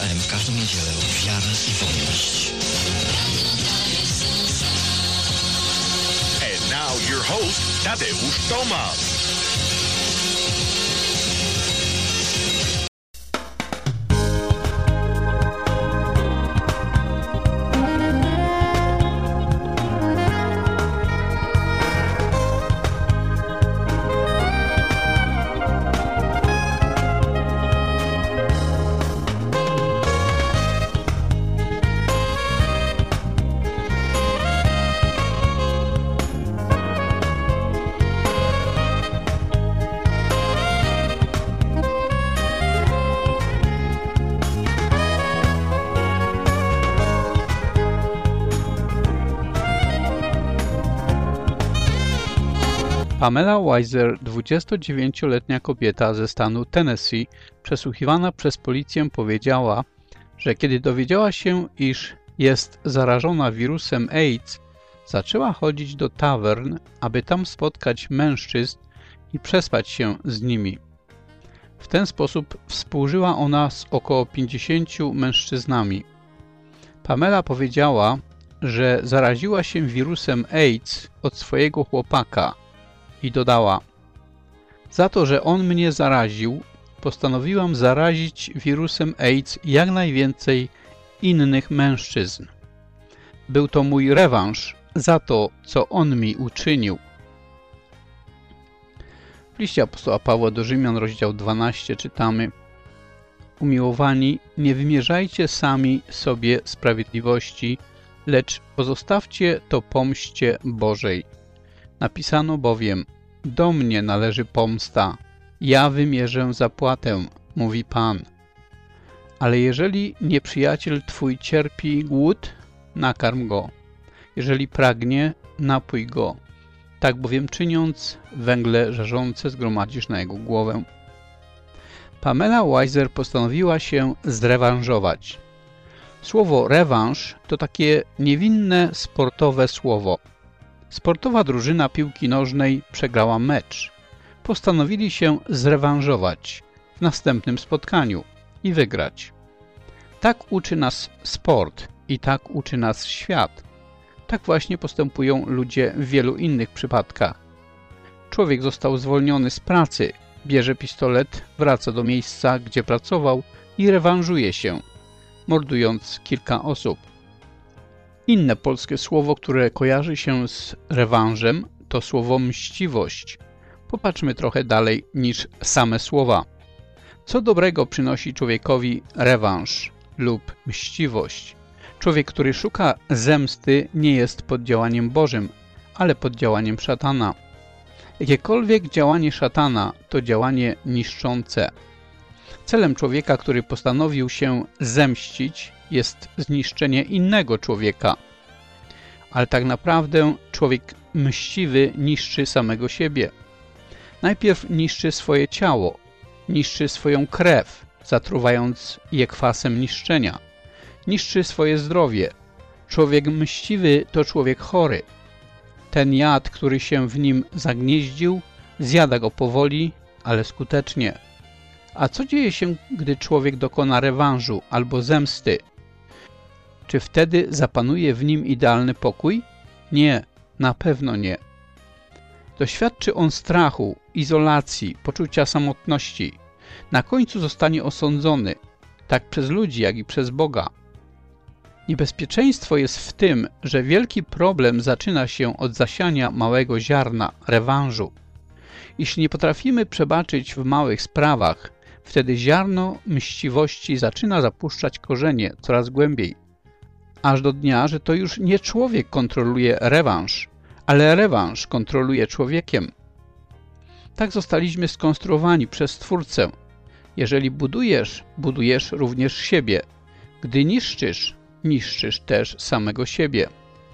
M w każdą niedzielę Wiara i Wolność. And now your host, Tadeusz Tomasz. Pamela Weiser, 29-letnia kobieta ze stanu Tennessee, przesłuchiwana przez policję, powiedziała, że kiedy dowiedziała się, iż jest zarażona wirusem AIDS, zaczęła chodzić do tawern, aby tam spotkać mężczyzn i przespać się z nimi. W ten sposób współżyła ona z około 50 mężczyznami. Pamela powiedziała, że zaraziła się wirusem AIDS od swojego chłopaka, i dodała: za to, że on mnie zaraził, postanowiłam zarazić wirusem AIDS jak najwięcej innych mężczyzn. Był to mój rewanż za to, co on mi uczynił. W liście apostoła Pawła do Rzymian, rozdział 12, czytamy: umiłowani, nie wymierzajcie sami sobie sprawiedliwości, lecz pozostawcie to pomście Bożej. Napisano bowiem: do mnie należy pomsta, ja wymierzę zapłatę, mówi Pan. Ale jeżeli nieprzyjaciel twój cierpi głód, nakarm go. Jeżeli pragnie, napój go. Tak bowiem czyniąc, węgle żarzące zgromadzisz na jego głowę. Pamela Weiser postanowiła się zrewanżować. Słowo rewanż to takie niewinne, sportowe słowo. Sportowa drużyna piłki nożnej przegrała mecz. Postanowili się zrewanżować w następnym spotkaniu i wygrać. Tak uczy nas sport i tak uczy nas świat. Tak właśnie postępują ludzie w wielu innych przypadkach. Człowiek został zwolniony z pracy, bierze pistolet, wraca do miejsca, gdzie pracował i rewanżuje się, mordując kilka osób. Inne polskie słowo, które kojarzy się z rewanżem, to słowo mściwość. Popatrzmy trochę dalej niż same słowa. Co dobrego przynosi człowiekowi rewanż lub mściwość? Człowiek, który szuka zemsty, nie jest pod działaniem Bożym, ale pod działaniem szatana. Jakiekolwiek działanie szatana to działanie niszczące. Celem człowieka, który postanowił się zemścić, jest zniszczenie innego człowieka. Ale tak naprawdę człowiek mściwy niszczy samego siebie. Najpierw niszczy swoje ciało, niszczy swoją krew, zatruwając je kwasem niszczenia. Niszczy swoje zdrowie. Człowiek mściwy to człowiek chory. Ten jad, który się w nim zagnieździł, zjada go powoli, ale skutecznie. A co dzieje się, gdy człowiek dokona rewanżu albo zemsty? Czy wtedy zapanuje w nim idealny pokój? Nie, na pewno nie. Doświadczy on strachu, izolacji, poczucia samotności. Na końcu zostanie osądzony, tak przez ludzi, jak i przez Boga. Niebezpieczeństwo jest w tym, że wielki problem zaczyna się od zasiania małego ziarna rewanżu. Jeśli nie potrafimy przebaczyć w małych sprawach, wtedy ziarno mściwości zaczyna zapuszczać korzenie coraz głębiej, aż do dnia, że to już nie człowiek kontroluje rewanż, ale rewanż kontroluje człowiekiem. Tak zostaliśmy skonstruowani przez Stwórcę. Jeżeli budujesz, budujesz również siebie. Gdy niszczysz, niszczysz też samego siebie.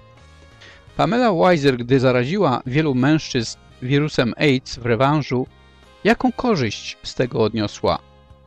Pamela Weiser, gdy zaraziła wielu mężczyzn wirusem AIDS w rewanżu, jaką korzyść z tego odniosła?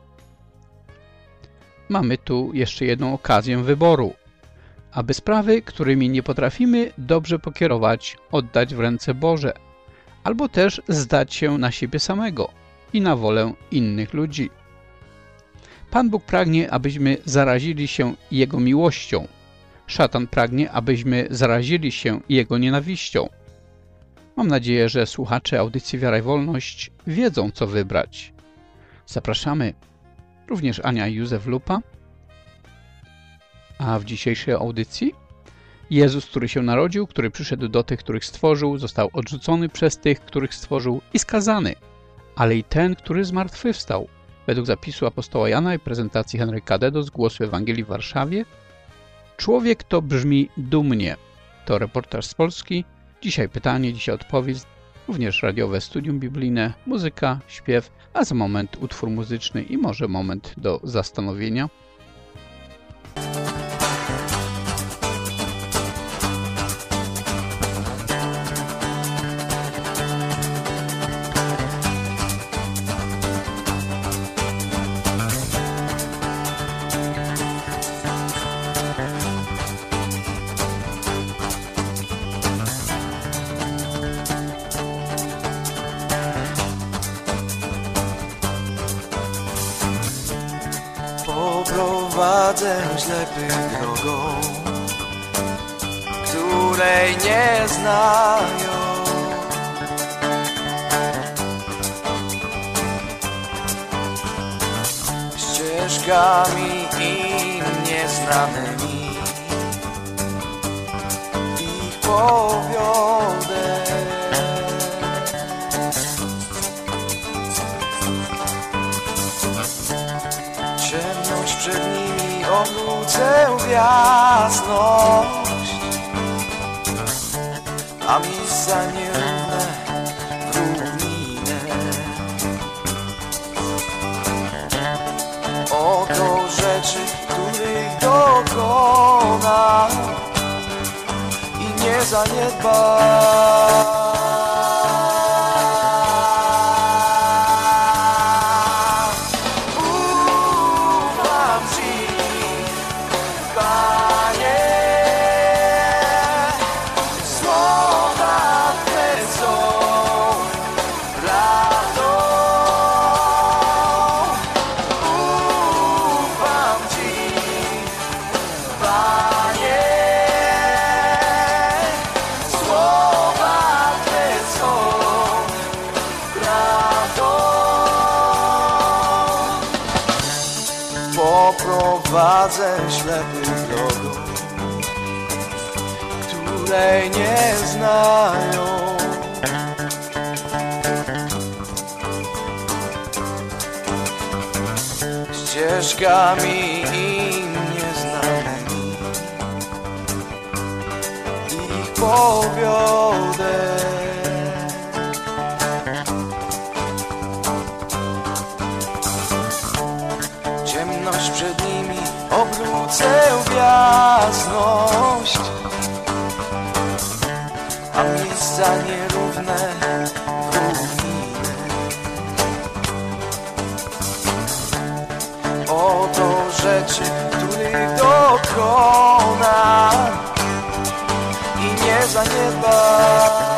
Mamy tu jeszcze jedną okazję wyboru, aby sprawy, którymi nie potrafimy dobrze pokierować, oddać w ręce Boże, albo też zdać się na siebie samego i na wolę innych ludzi. Pan Bóg pragnie, abyśmy zarazili się Jego miłością. Szatan pragnie, abyśmy zarazili się Jego nienawiścią. Mam nadzieję, że słuchacze audycji Wiara i Wolność wiedzą, co wybrać. Zapraszamy również Ania i Józef Lupa. A w dzisiejszej audycji Jezus, który się narodził, który przyszedł do tych, których stworzył, został odrzucony przez tych, których stworzył i skazany, ale i ten, który zmartwychwstał. Według zapisu apostoła Jana i prezentacji Henryka Dedo z Głosu Ewangelii w Warszawie, człowiek to brzmi dumnie. To reportaż z Polski. Dzisiaj pytanie, dzisiaj odpowiedź. Również radiowe studium biblijne, muzyka, śpiew, a za moment utwór muzyczny i może moment do zastanowienia. Prowadzę ślepych drogą, której nie znają. Ścieżkami im nieznanymi ich powiodę. Ciemność przed nimi obrócę w jasność, a miejsca nierówne w równinę. Oto rzeczy, których dokona i nie zaniedba. Poprowadzę ślepych drogą, której nie znają. Ścieżkami im nieznanymi ich powiodę. Ciemność przed nimi obrócę w jasność, a miejsca nierówne w równinę. Oto rzeczy, których dokona i nie zaniedba.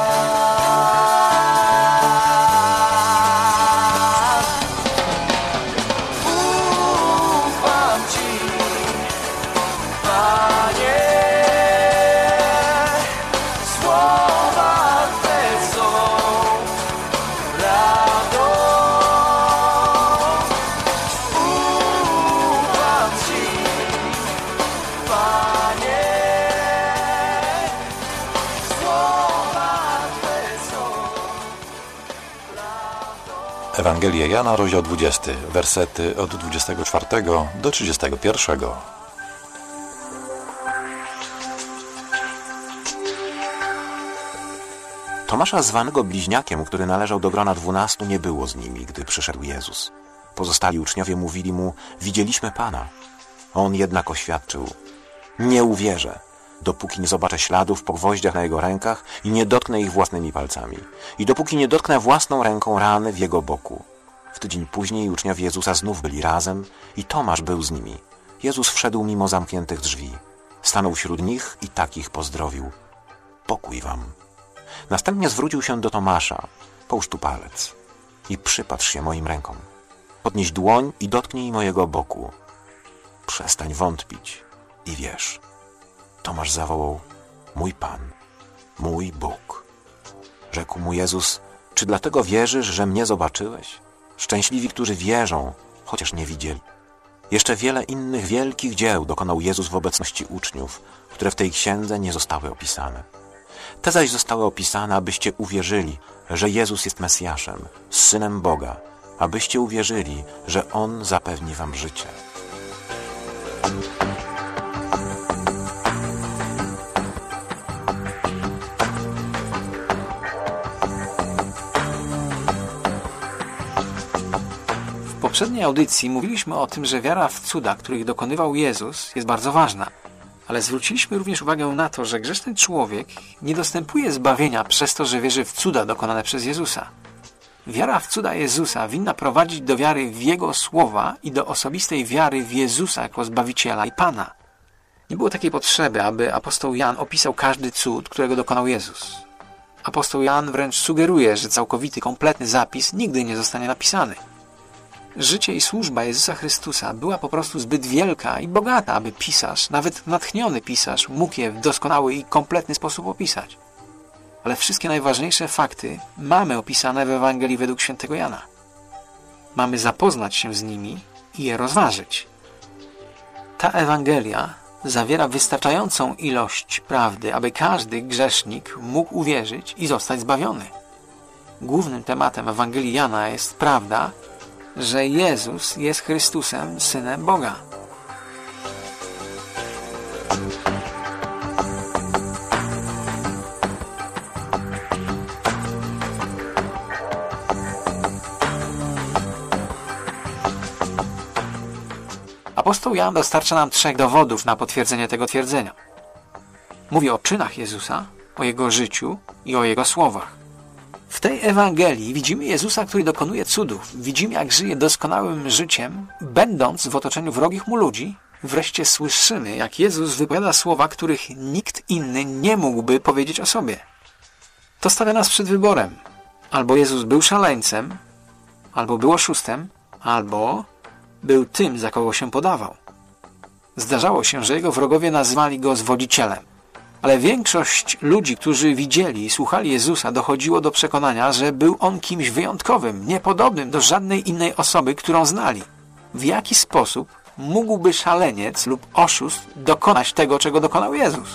Ewangelia Jana, rozdział 20, wersety od 24 do 31. Tomasza, zwanego bliźniakiem, który należał do grona 12, nie było z nimi, gdy przyszedł Jezus. Pozostali uczniowie mówili mu: widzieliśmy Pana. On jednak oświadczył: nie uwierzę, dopóki nie zobaczę śladów po gwoździach na jego rękach i nie dotknę ich własnymi palcami. I dopóki nie dotknę własną ręką rany w jego boku. W tydzień później uczniowie Jezusa znów byli razem i Tomasz był z nimi. Jezus wszedł mimo zamkniętych drzwi. Stanął wśród nich i tak ich pozdrowił: pokój wam. Następnie zwrócił się do Tomasza: połóż tu palec i przypatrz się moim rękom. podnieś dłoń i dotknij mojego boku. Przestań wątpić i wierz. Tomasz zawołał: mój Pan, mój Bóg. Rzekł mu Jezus: czy dlatego wierzysz, że mnie zobaczyłeś? Szczęśliwi, którzy wierzą, chociaż nie widzieli. Jeszcze wiele innych wielkich dzieł dokonał Jezus w obecności uczniów, które w tej księdze nie zostały opisane. Te zaś zostały opisane, abyście uwierzyli, że Jezus jest Mesjaszem, Synem Boga, abyście uwierzyli, że On zapewni wam życie. W poprzedniej audycji mówiliśmy o tym, że wiara w cuda, których dokonywał Jezus, jest bardzo ważna. Ale zwróciliśmy również uwagę na to, że grzeszny człowiek nie dostępuje zbawienia przez to, że wierzy w cuda dokonane przez Jezusa. Wiara w cuda Jezusa winna prowadzić do wiary w Jego słowa i do osobistej wiary w Jezusa jako Zbawiciela i Pana. Nie było takiej potrzeby, aby apostoł Jan opisał każdy cud, którego dokonał Jezus. Apostoł Jan wręcz sugeruje, że całkowity, kompletny zapis nigdy nie zostanie napisany. Życie i służba Jezusa Chrystusa była po prostu zbyt wielka i bogata, aby pisarz, nawet natchniony pisarz, mógł je w doskonały i kompletny sposób opisać. Ale wszystkie najważniejsze fakty mamy opisane w Ewangelii według świętego Jana. Mamy zapoznać się z nimi i je rozważyć. Ta Ewangelia zawiera wystarczającą ilość prawdy, aby każdy grzesznik mógł uwierzyć i zostać zbawiony. Głównym tematem Ewangelii Jana jest prawda, że Jezus jest Chrystusem, Synem Boga. Apostoł Jan dostarcza nam 3 dowodów na potwierdzenie tego twierdzenia. Mówi o czynach Jezusa, o Jego życiu i o Jego słowach. W tej Ewangelii widzimy Jezusa, który dokonuje cudów. Widzimy, jak żyje doskonałym życiem, będąc w otoczeniu wrogich mu ludzi. Wreszcie słyszymy, jak Jezus wypowiada słowa, których nikt inny nie mógłby powiedzieć o sobie. To stawia nas przed wyborem. Albo Jezus był szaleńcem, albo był oszustem, albo był tym, za kogo się podawał. Zdarzało się, że jego wrogowie nazwali go zwodzicielem. Ale większość ludzi, którzy widzieli i słuchali Jezusa, dochodziło do przekonania, że był On kimś wyjątkowym, niepodobnym do żadnej innej osoby, którą znali. W jaki sposób mógłby szaleniec lub oszust dokonać tego, czego dokonał Jezus?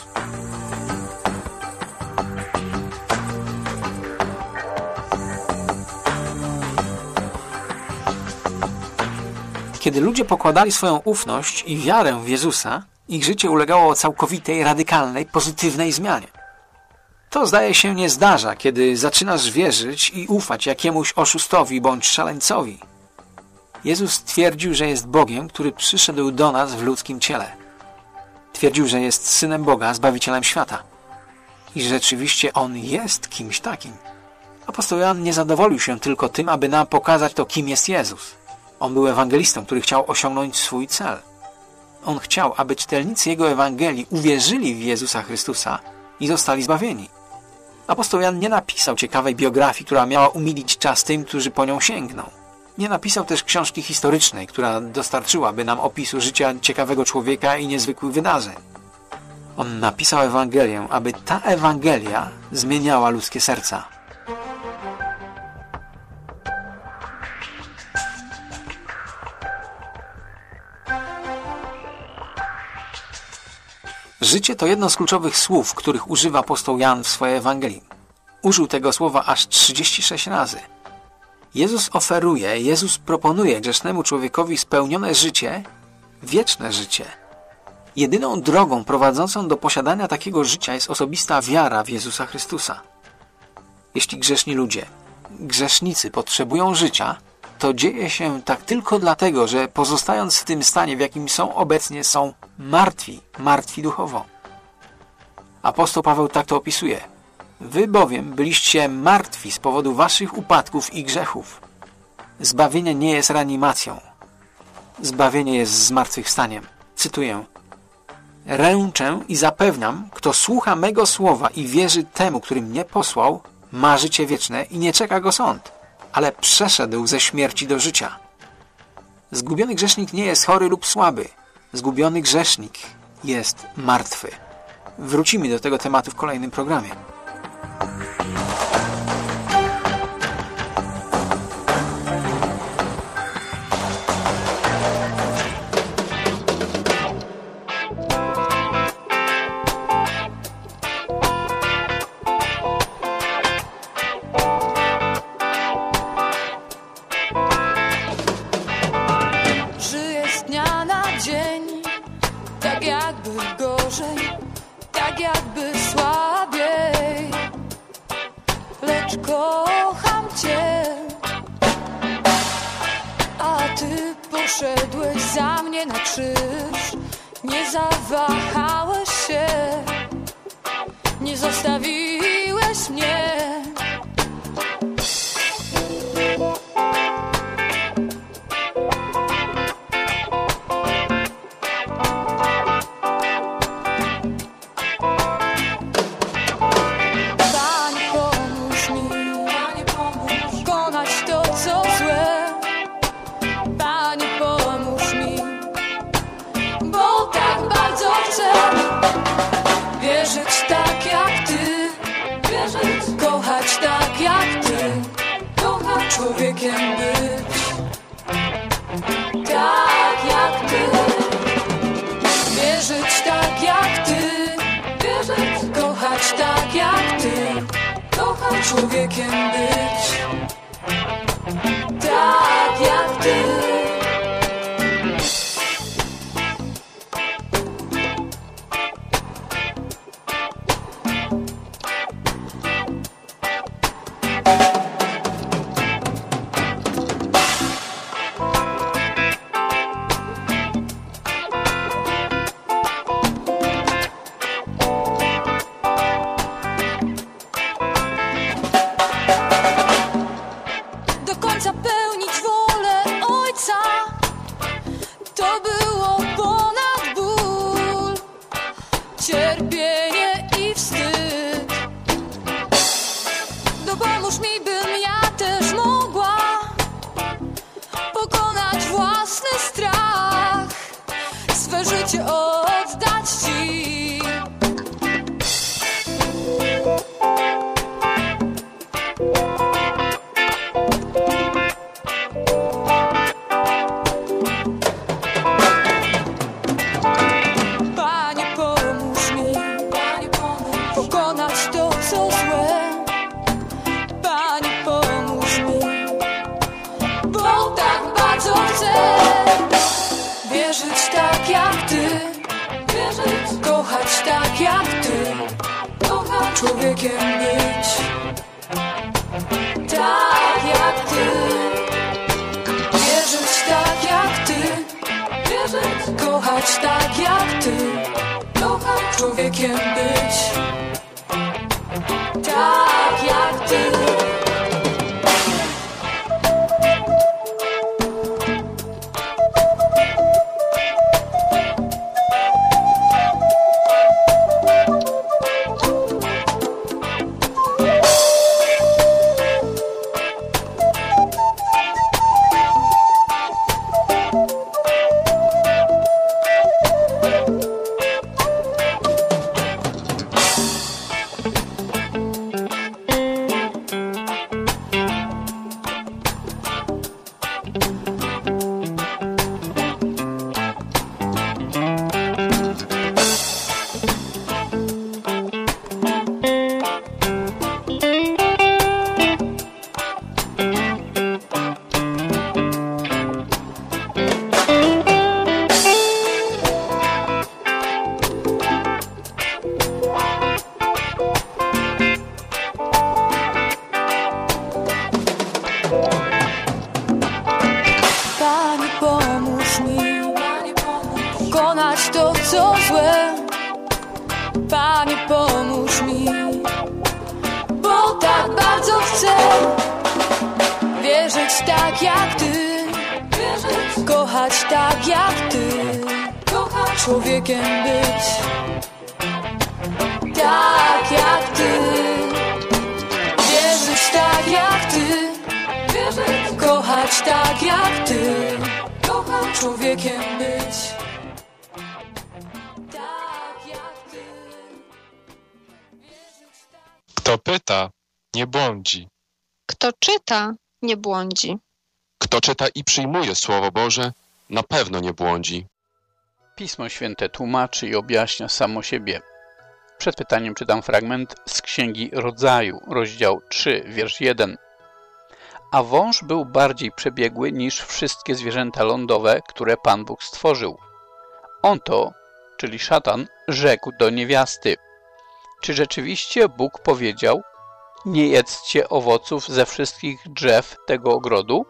Kiedy ludzie pokładali swoją ufność i wiarę w Jezusa, ich życie ulegało całkowitej, radykalnej, pozytywnej zmianie. To zdaje się nie zdarza, kiedy zaczynasz wierzyć i ufać jakiemuś oszustowi bądź szaleńcowi. Jezus twierdził, że jest Bogiem, który przyszedł do nas w ludzkim ciele. Twierdził, że jest Synem Boga, Zbawicielem świata. I rzeczywiście On jest kimś takim. Apostoł Jan nie zadowolił się tylko tym, aby nam pokazać to, kim jest Jezus. On był ewangelistą, który chciał osiągnąć swój cel. On chciał, aby czytelnicy Jego Ewangelii uwierzyli w Jezusa Chrystusa i zostali zbawieni. Apostoł Jan nie napisał ciekawej biografii, która miała umilić czas tym, którzy po nią sięgną. Nie napisał też książki historycznej, która dostarczyłaby nam opisu życia ciekawego człowieka i niezwykłych wydarzeń. On napisał Ewangelię, aby ta Ewangelia zmieniała ludzkie serca. Życie to jedno z kluczowych słów, których używa apostoł Jan w swojej Ewangelii. Użył tego słowa aż 36 razy. Jezus oferuje, Jezus proponuje grzesznemu człowiekowi spełnione życie, wieczne życie. Jedyną drogą prowadzącą do posiadania takiego życia jest osobista wiara w Jezusa Chrystusa. Jeśli grzeszni ludzie, grzesznicy potrzebują życia, to dzieje się tak tylko dlatego, że pozostając w tym stanie, w jakim są obecnie, są martwi duchowo. Apostoł Paweł tak to opisuje. Wy bowiem byliście martwi z powodu waszych upadków i grzechów. Zbawienie nie jest reanimacją. Zbawienie jest zmartwychwstaniem. Cytuję. Ręczę i zapewniam, kto słucha mego słowa i wierzy temu, który mnie posłał, ma życie wieczne i nie czeka go sąd, ale przeszedł ze śmierci do życia. Zgubiony grzesznik nie jest chory lub słaby. Zgubiony grzesznik jest martwy. Wrócimy do tego tematu w kolejnym programie. Poszedłeś za mnie na krzyż, nie zawahałeś się, nie zostawiłeś mnie. Panie, pomóż mi, Panie, pomóż konać to, co złe. Panie, pomóż mi, bo tak bardzo chcę wierzyć tak jak Ty, kochać tak jak Ty, człowiekiem być tak jak Ty, wierzyć tak jak Ty, kochać tak jak Ty, człowiekiem być tak jak Ty. Oddać Ci. Panie, pomóż mi, Panie, pomóż pokonać to, co złe. Panie, pomóż mi, bo tak bardzo chcę wierzyć tak jak Ty, kochać tak jak Ty, człowiekiem być tak jak Ty, wierzyć tak jak Ty, kochać tak jak Ty, człowiekiem być tak jak Ty. Panie, pomóż mi, bo tak bardzo chcę wierzyć tak jak Ty, kochać tak jak Ty, człowiekiem być tak jak Ty, wierzyć tak jak Ty, kochać tak jak Ty, człowiekiem być. Tak jak ty. Kto pyta, nie błądzi. Kto czyta, nie błądzi. Kto czyta i przyjmuje Słowo Boże, na pewno nie błądzi. Pismo Święte tłumaczy i objaśnia samo siebie. Przed pytaniem czytam fragment z Księgi Rodzaju, rozdział 3, wiersz 1. A wąż był bardziej przebiegły niż wszystkie zwierzęta lądowe, które Pan Bóg stworzył. On to, czyli szatan, rzekł do niewiasty: czy rzeczywiście Bóg powiedział: nie jedzcie owoców ze wszystkich drzew tego ogrodu?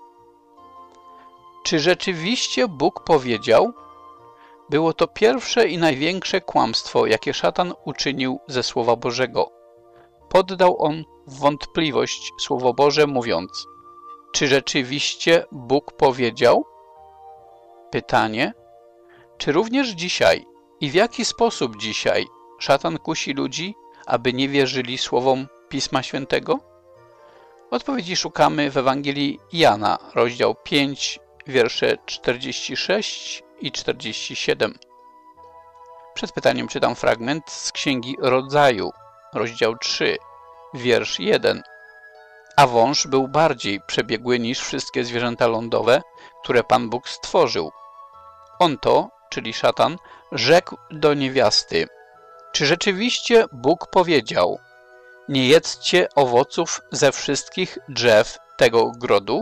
Czy rzeczywiście Bóg powiedział? Było to pierwsze i największe kłamstwo, jakie szatan uczynił ze Słowa Bożego. Poddał on w wątpliwość Słowo Boże, mówiąc: czy rzeczywiście Bóg powiedział? Pytanie: czy również dzisiaj i w jaki sposób dzisiaj szatan kusi ludzi, aby nie wierzyli słowom Pisma Świętego? Odpowiedzi szukamy w Ewangelii Jana, rozdział 5, wiersze 46 i 47. Przed pytaniem czytam fragment z Księgi Rodzaju, rozdział 3, wiersz 1. A wąż był bardziej przebiegły niż wszystkie zwierzęta lądowe, które Pan Bóg stworzył. On to, czyli szatan, rzekł do niewiasty: czy rzeczywiście Bóg powiedział: nie jedzcie owoców ze wszystkich drzew tego ogrodu?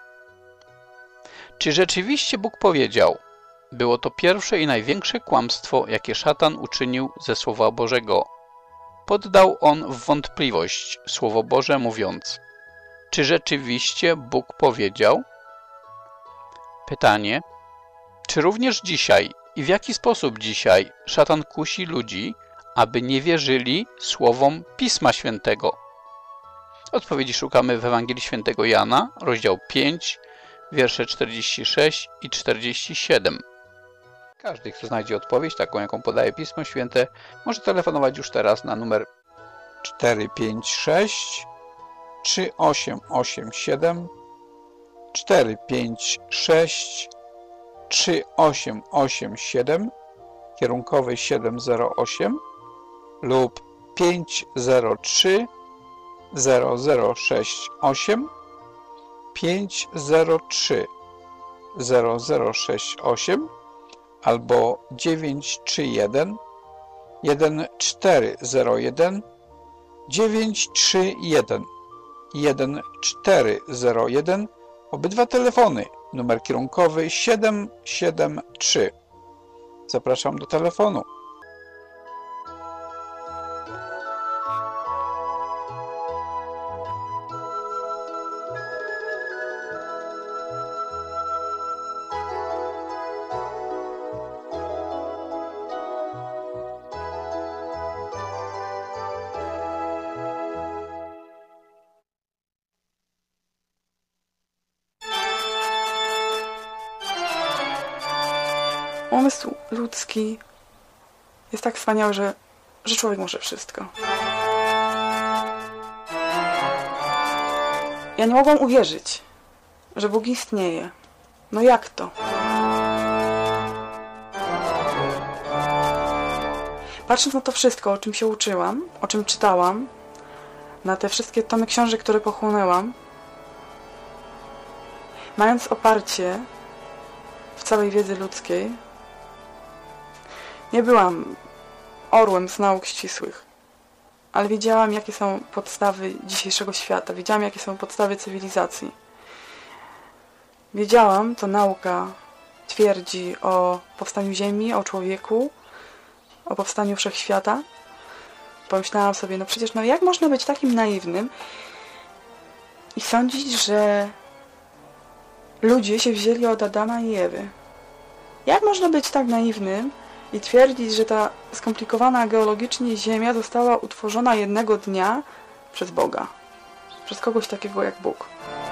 Czy rzeczywiście Bóg powiedział? Było to pierwsze i największe kłamstwo, jakie szatan uczynił ze Słowa Bożego. Poddał on w wątpliwość Słowo Boże, mówiąc: czy rzeczywiście Bóg powiedział? Pytanie: czy również dzisiaj i w jaki sposób dzisiaj szatan kusi ludzi, aby nie wierzyli słowom Pisma Świętego? Odpowiedzi szukamy w Ewangelii Świętego Jana, rozdział 5, wiersze 46 i 47. Każdy, kto znajdzie odpowiedź, taką jaką podaje Pismo Święte, może telefonować już teraz na numer 456 3887 456 3887 kierunkowy 708 lub 503 0068 503 0068 albo 931 1401 931 1401. Obydwa telefony, numer kierunkowy 773. Zapraszam do telefonu. Umysł ludzki jest tak wspaniały, że człowiek może wszystko. Ja nie mogłam uwierzyć, że Bóg istnieje. No jak to? Patrząc na to wszystko, o czym się uczyłam, o czym czytałam, na te wszystkie tomy książek, które pochłonęłam, mając oparcie w całej wiedzy ludzkiej, nie byłam orłem z nauk ścisłych, ale wiedziałam, jakie są podstawy dzisiejszego świata, wiedziałam, jakie są podstawy cywilizacji. Wiedziałam, co nauka twierdzi o powstaniu Ziemi, o człowieku, o powstaniu wszechświata. Pomyślałam sobie, no przecież jak można być takim naiwnym i sądzić, że ludzie się wzięli od Adama i Ewy. Jak można być tak naiwnym i twierdzić, że ta skomplikowana geologicznie Ziemia została utworzona jednego dnia przez Boga? Przez kogoś takiego jak Bóg.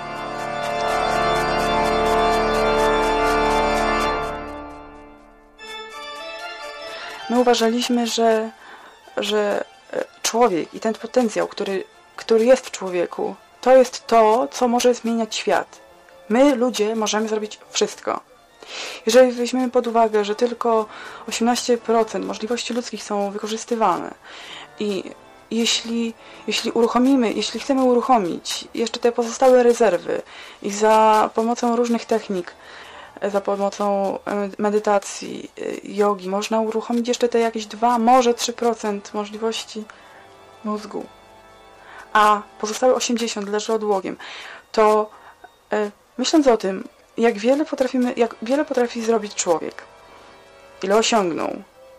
My uważaliśmy, że człowiek i ten potencjał, który jest w człowieku, to jest to, co może zmieniać świat. My, ludzie, możemy zrobić wszystko. Jeżeli weźmiemy pod uwagę, że tylko 18% możliwości ludzkich są wykorzystywane i jeśli chcemy uruchomić jeszcze te pozostałe rezerwy i za pomocą różnych technik, za pomocą medytacji, jogi, można uruchomić jeszcze te jakieś 2, może 3% możliwości mózgu, a pozostałe 80% leży odłogiem, to myśląc o tym, jak wiele potrafi zrobić człowiek, ile osiągnął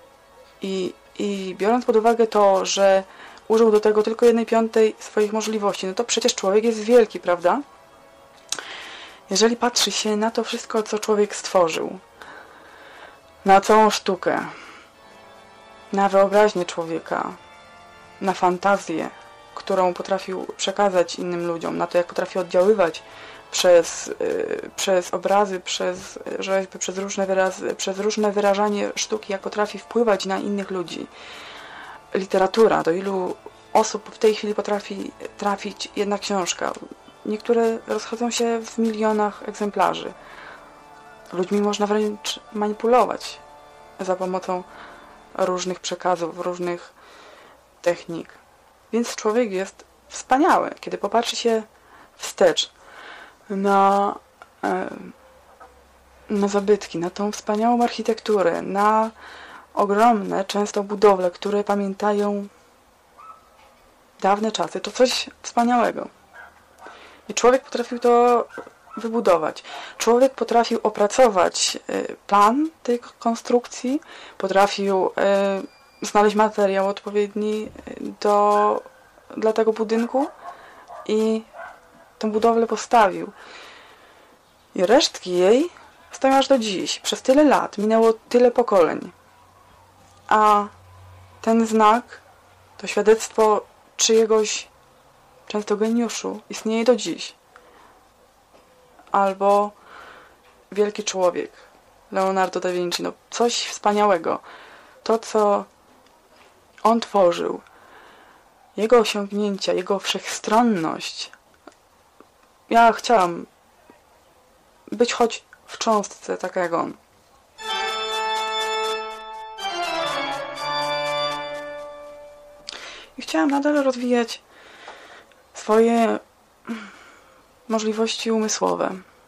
i biorąc pod uwagę to, że użył do tego tylko 1/5 swoich możliwości, no to przecież człowiek jest wielki, prawda? Jeżeli patrzy się na to wszystko, co człowiek stworzył, na całą sztukę, na wyobraźnię człowieka, na fantazję, którą potrafił przekazać innym ludziom, na to, jak potrafi oddziaływać przez obrazy, przez rzeźby, przez różne wyrażanie sztuki, jak potrafi wpływać na innych ludzi. Literatura, do ilu osób w tej chwili potrafi trafić jedna książka. Niektóre rozchodzą się w milionach egzemplarzy. Ludźmi można wręcz manipulować za pomocą różnych przekazów, różnych technik. Więc człowiek jest wspaniały, kiedy popatrzy się wstecz na zabytki, na tą wspaniałą architekturę, na ogromne, często budowle, które pamiętają dawne czasy. To coś wspaniałego. I człowiek potrafił to wybudować. Człowiek potrafił opracować plan tej konstrukcji, potrafił znaleźć materiał odpowiedni dla tego budynku i tę budowlę postawił. I resztki jej stoją aż do dziś. Przez tyle lat, minęło tyle pokoleń. A ten znak, to świadectwo czyjegoś często geniuszu istnieje do dziś. Albo wielki człowiek, Leonardo da Vinci, no coś wspaniałego. To, co on tworzył, jego osiągnięcia, jego wszechstronność. Ja chciałam być choć w cząstce tak jak on. I chciałam nadal rozwijać swoje możliwości umysłowe.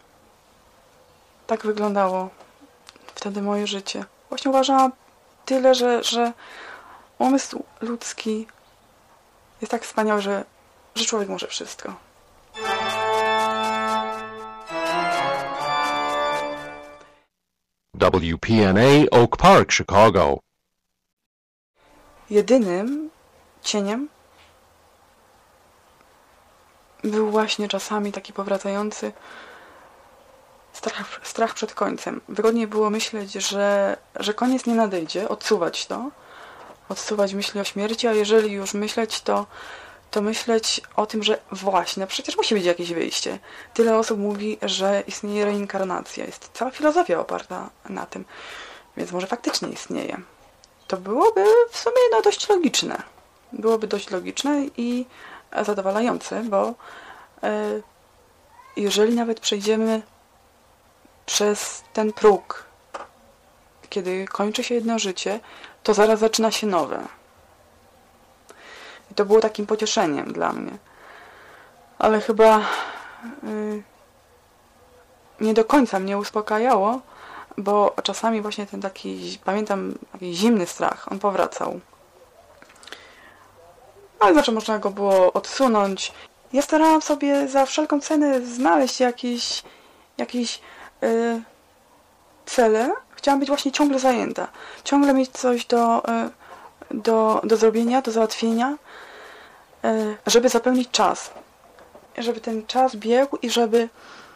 Tak wyglądało wtedy moje życie. Właśnie uważałam tyle, że umysł ludzki jest tak wspaniały, że człowiek może wszystko. WPNA Oak Park, Chicago. Jedynym cieniem był właśnie czasami taki powracający strach przed końcem. Wygodniej było myśleć, że koniec nie nadejdzie, odsuwać myśli o śmierci, a jeżeli już myśleć, to myśleć o tym, że właśnie, no przecież musi być jakieś wyjście. Tyle osób mówi, że istnieje reinkarnacja. Jest cała filozofia oparta na tym. Więc może faktycznie istnieje. To byłoby w sumie dość logiczne. Byłoby dość logiczne i zadowalające, bo jeżeli nawet przejdziemy przez ten próg, kiedy kończy się jedno życie, to zaraz zaczyna się nowe. I to było takim pocieszeniem dla mnie. Ale chyba nie do końca mnie uspokajało, bo czasami właśnie ten taki, pamiętam, taki zimny strach, on powracał. Ale zawsze można go było odsunąć. Ja starałam sobie za wszelką cenę znaleźć jakieś cele. Chciałam być właśnie ciągle zajęta. Ciągle mieć coś do zrobienia, do załatwienia, żeby zapełnić czas. Żeby ten czas biegł i żeby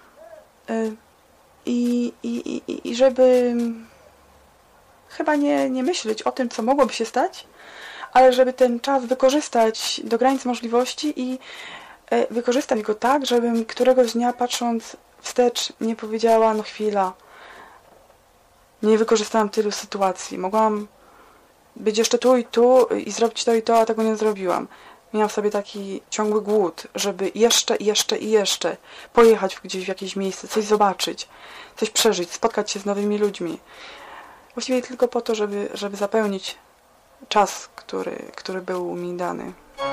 żeby chyba nie myśleć o tym, co mogłoby się stać, ale żeby ten czas wykorzystać do granic możliwości i wykorzystać go tak, żebym któregoś dnia, patrząc wstecz, nie powiedziała, no chwila, nie wykorzystałam tylu sytuacji. Mogłam być jeszcze tu i zrobić to i to, a tego nie zrobiłam. Miałam w sobie taki ciągły głód, żeby jeszcze pojechać gdzieś w jakieś miejsce, coś zobaczyć, coś przeżyć, spotkać się z nowymi ludźmi. Właściwie tylko po to, żeby zapełnić czas, który był mi dany.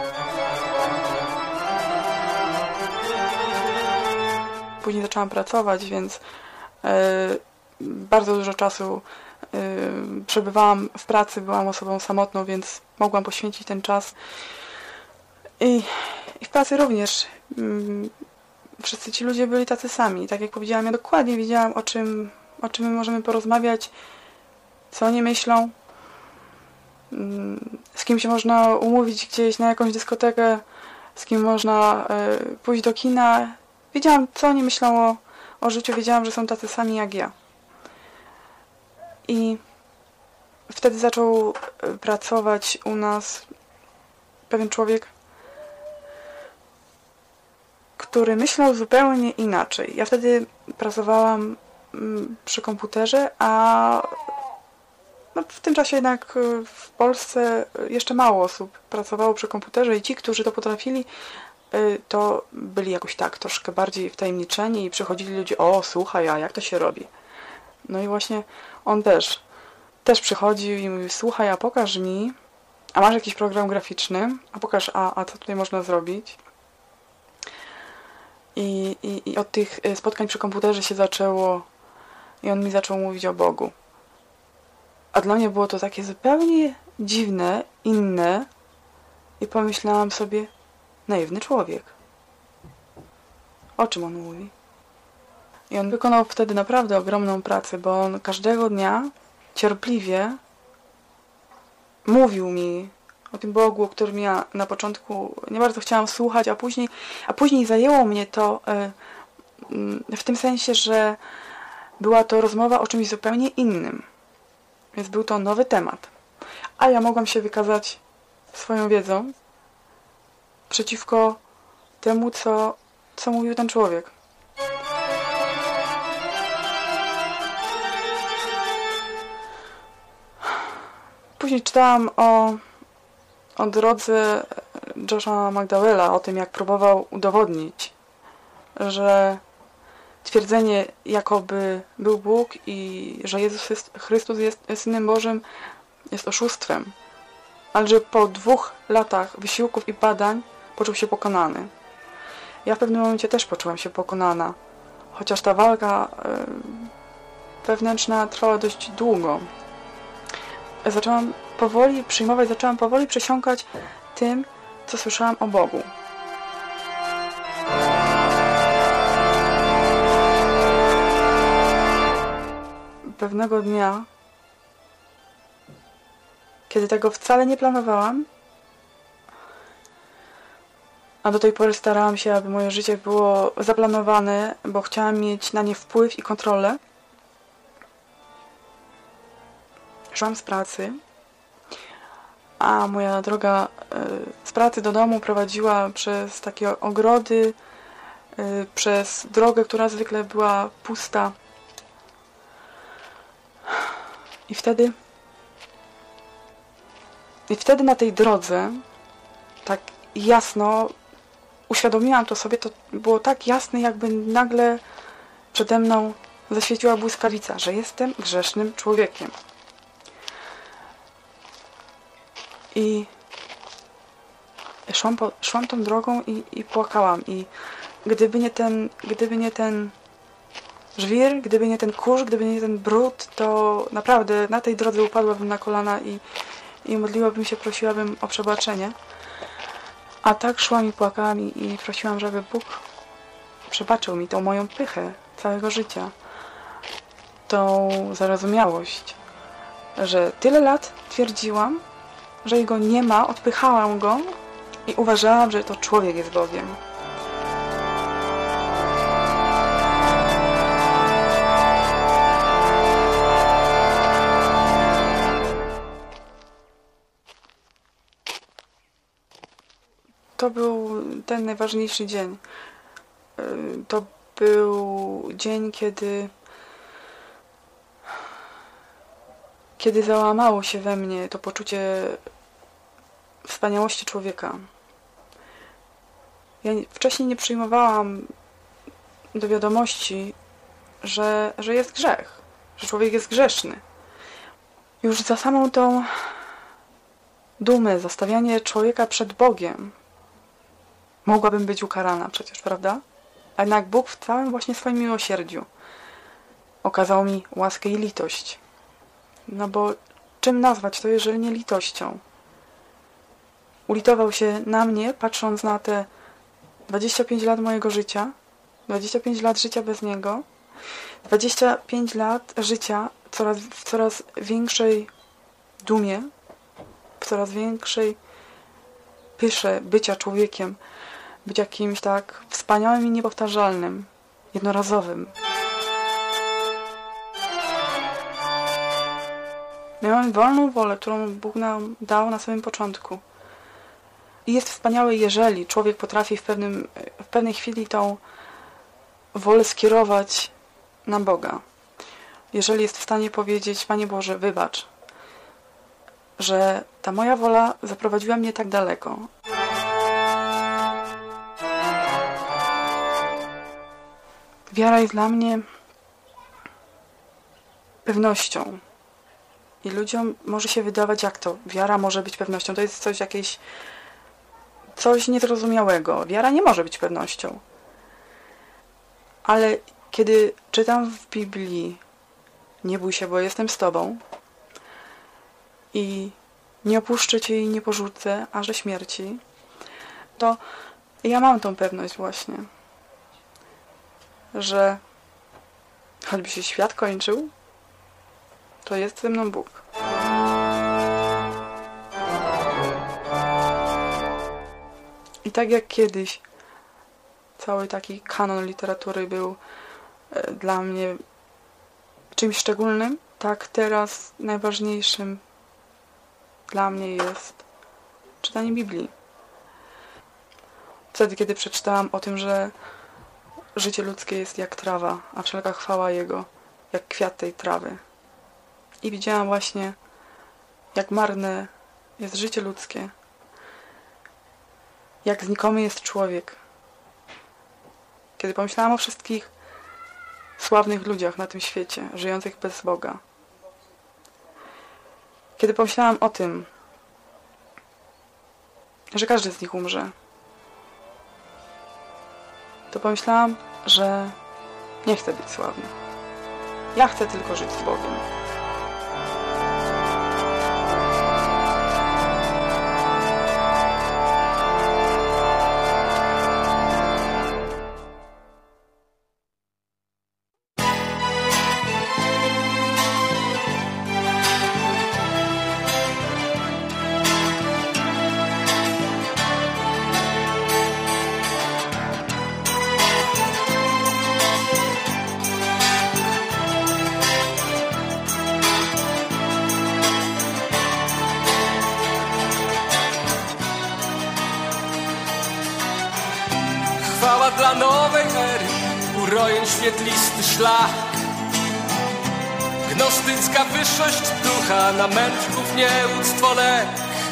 Później zaczęłam pracować, więc bardzo dużo czasu przebywałam w pracy, byłam osobą samotną, więc mogłam poświęcić ten czas. I w pracy również. Wszyscy ci ludzie byli tacy sami. Tak jak powiedziałam, ja dokładnie wiedziałam, o czym my możemy porozmawiać, co oni myślą, z kim się można umówić gdzieś na jakąś dyskotekę, z kim można pójść do kina. Wiedziałam, co oni myślą o życiu, wiedziałam, że są tacy sami jak ja. I wtedy zaczął pracować u nas pewien człowiek, który myślał zupełnie inaczej. Ja wtedy pracowałam przy komputerze, a w tym czasie jednak w Polsce jeszcze mało osób pracowało przy komputerze i ci, którzy to potrafili, to byli jakoś tak troszkę bardziej wtajemniczeni i przychodzili ludzie, o słuchaj, a jak to się robi? No i właśnie on też przychodził i mówił, słuchaj, a pokaż mi, a masz jakiś program graficzny, a pokaż, a co tutaj można zrobić? I od tych spotkań przy komputerze się zaczęło i on mi zaczął mówić o Bogu. A dla mnie było to takie zupełnie dziwne, inne i pomyślałam sobie, naiwny człowiek. O czym on mówi? I on wykonał wtedy naprawdę ogromną pracę, bo on każdego dnia cierpliwie mówił mi o tym Bogu, o którym ja na początku nie bardzo chciałam słuchać, a później zajęło mnie to w tym sensie, że była to rozmowa o czymś zupełnie innym. Więc był to nowy temat. A ja mogłam się wykazać swoją wiedzą przeciwko temu, co mówił ten człowiek. Później czytałam o drodze Josha McDowella, o tym, jak próbował udowodnić, że twierdzenie, jakoby był Bóg i że Jezus Chrystus jest Synem Bożym, jest oszustwem. Ale że po 2 latach wysiłków i badań poczuł się pokonany. Ja w pewnym momencie też poczułam się pokonana, chociaż ta walka wewnętrzna trwała dość długo. Zaczęłam powoli przesiąkać tym, co słyszałam o Bogu. Pewnego dnia, kiedy tego wcale nie planowałam, a do tej pory starałam się, aby moje życie było zaplanowane, bo chciałam mieć na nie wpływ i kontrolę. Szłam z pracy, a moja droga z pracy do domu prowadziła przez takie ogrody, przez drogę, która zwykle była pusta. I wtedy na tej drodze tak jasno uświadomiłam to sobie, to było tak jasne, jakby nagle przede mną zaświeciła błyskawica, że jestem grzesznym człowiekiem. I szłam tą drogą i płakałam. I gdyby nie ten żwir, gdyby nie ten kurz, gdyby nie ten brud, to naprawdę na tej drodze upadłabym na kolana i modliłabym się, prosiłabym o przebaczenie. A tak szłam i płakałam i prosiłam, żeby Bóg przebaczył mi tą moją pychę całego życia. Tą zarozumiałość, że tyle lat twierdziłam, że Jego nie ma, odpychałam Go i uważałam, że to człowiek jest Bogiem. To był ten najważniejszy dzień. To był dzień, kiedy załamało się we mnie to poczucie wspaniałości człowieka. Ja wcześniej nie przyjmowałam do wiadomości, że jest grzech, że człowiek jest grzeszny. Już za samą tą dumę, za stawianie człowieka przed Bogiem mogłabym być ukarana przecież, prawda? A jednak Bóg w całym właśnie swoim miłosierdziu okazał mi łaskę i litość. No bo czym nazwać to, jeżeli nie litością? Ulitował się na mnie, patrząc na te 25 lat mojego życia, 25 lat życia bez Niego, 25 lat życia w coraz większej dumie, w coraz większej pysze bycia człowiekiem, bycia kimś tak wspaniałym i niepowtarzalnym, jednorazowym. Miałem wolną wolę, którą Bóg nam dał na samym początku. I jest wspaniałe, jeżeli człowiek potrafi w pewnej chwili tą wolę skierować na Boga. Jeżeli jest w stanie powiedzieć: Panie Boże, wybacz, że ta moja wola zaprowadziła mnie tak daleko. Wiara jest dla mnie pewnością. I ludziom może się wydawać, jak to? Wiara może być pewnością. To jest coś niezrozumiałego. Wiara nie może być pewnością. Ale kiedy czytam w Biblii: nie bój się, bo jestem z Tobą i nie opuszczę Cię i nie porzucę aż do śmierci, to ja mam tą pewność właśnie, że choćby się świat kończył, to jest ze mną Bóg. I tak jak kiedyś cały taki kanon literatury był dla mnie czymś szczególnym, tak teraz najważniejszym dla mnie jest czytanie Biblii. Wtedy, kiedy przeczytałam o tym, że życie ludzkie jest jak trawa, a wszelka chwała Jego jak kwiat tej trawy. I widziałam właśnie, jak marne jest życie ludzkie, jak znikomy jest człowiek. Kiedy pomyślałam o wszystkich sławnych ludziach na tym świecie, żyjących bez Boga. Kiedy pomyślałam o tym, że każdy z nich umrze, to pomyślałam, że nie chcę być sławny. Ja chcę tylko żyć z Bogiem. Chwała dla nowej ery, urojeń świetlisty szlak. Gnostycka wyższość ducha, na mędrków nieuctwo lek.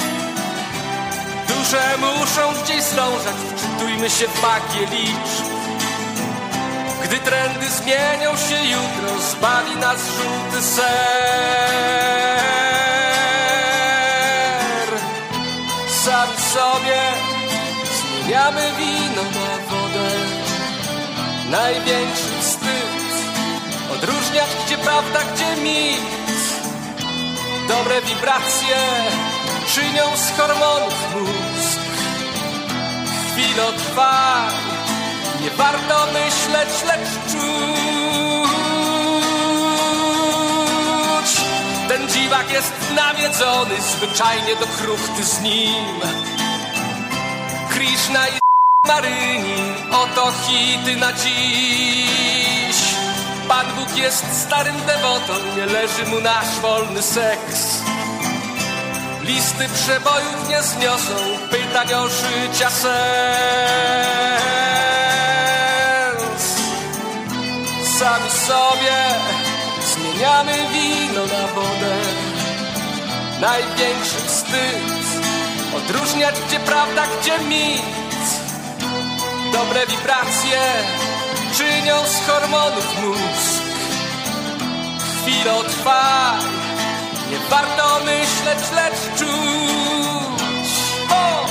Dusze muszą gdzieś zdążać, wczytujmy się w magię liczb. Gdy trendy zmienią się jutro, zbawi nas żółty ser. Sami sobie zmieniamy wino na wodę. Największy wstyd odróżniać, gdzie prawda, gdzie mit. Dobre wibracje czynią z hormonów mózg. Chwilotrwaj, nie warto myśleć, lecz czuć. Ten dziwak jest nawiedzony, zwyczajnie do kruchty z nim. Krishna i Maryni, oto hity na dziś. Pan Bóg jest starym dewotą, nie leży mu nasz wolny seks. Listy przebojów nie zniosą pytań o życia sens. Sami sobie zmieniamy wino na wodę. Największy wstyd odróżniać, gdzie prawda, gdzie mit. Dobre wibracje czynią z hormonów mózg. Chwilę trwaj, nie warto myśleć, lecz czuć. O!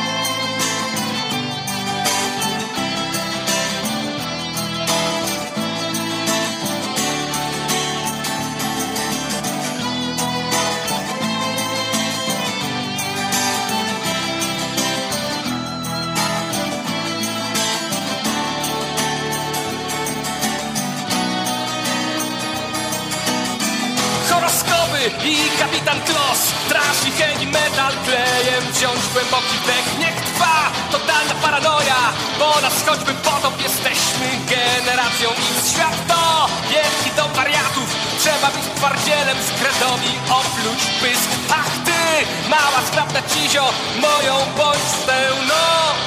I kapitan Klos, trash i heavy metal klejem. Wziąć głęboki wdech, niech trwa totalna paranoja, bo nas choćby potop jesteśmy generacją X. Świat to wielki dom wariatów, trzeba być twardzielem z kredowi, opluć pysk. Ach ty, mała skrapna cizio, moją bądź tę noc.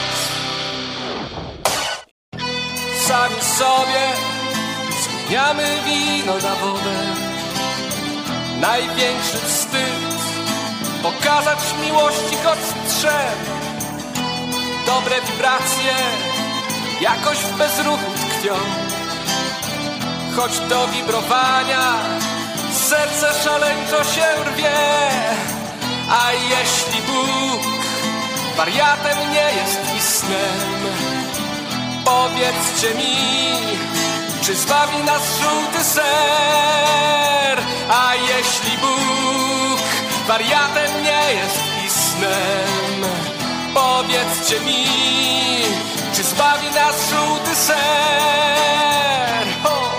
Sami sobie zmieniamy wino na wodę. Największy wstyd pokazać miłości kostrzem. Dobre wibracje jakoś w bezruchu tkwią. Choć do wibrowania serce szaleńczo się rwie. A jeśli Bóg wariatem nie jest i snem, powiedzcie mi, czy zbawi nas żółty ser? A jeśli Bóg wariatem nie jest i snem, powiedzcie mi, czy zbawi nas żółty ser? Oh.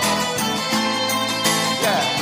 Yeah.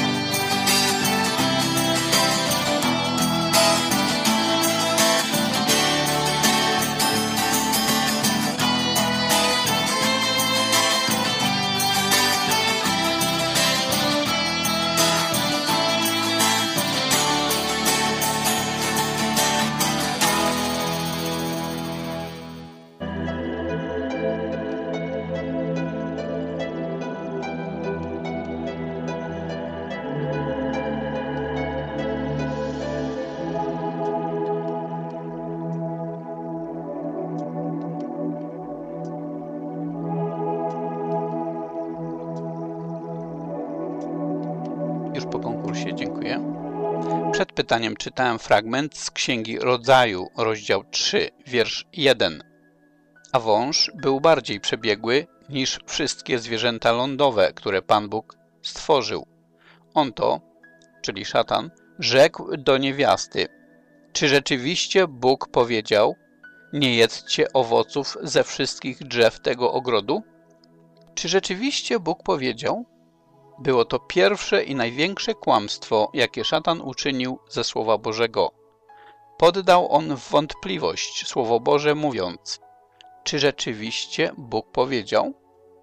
Już po konkursie, dziękuję. Przed pytaniem czytałem fragment z Księgi Rodzaju, rozdział 3, wiersz 1. A wąż był bardziej przebiegły niż wszystkie zwierzęta lądowe, które Pan Bóg stworzył. On to, czyli szatan, rzekł do niewiasty: czy rzeczywiście Bóg powiedział: nie jedzcie owoców ze wszystkich drzew tego ogrodu? Czy rzeczywiście Bóg powiedział? Było to pierwsze i największe kłamstwo, jakie szatan uczynił ze Słowa Bożego. Poddał on w wątpliwość Słowo Boże, mówiąc: czy rzeczywiście Bóg powiedział?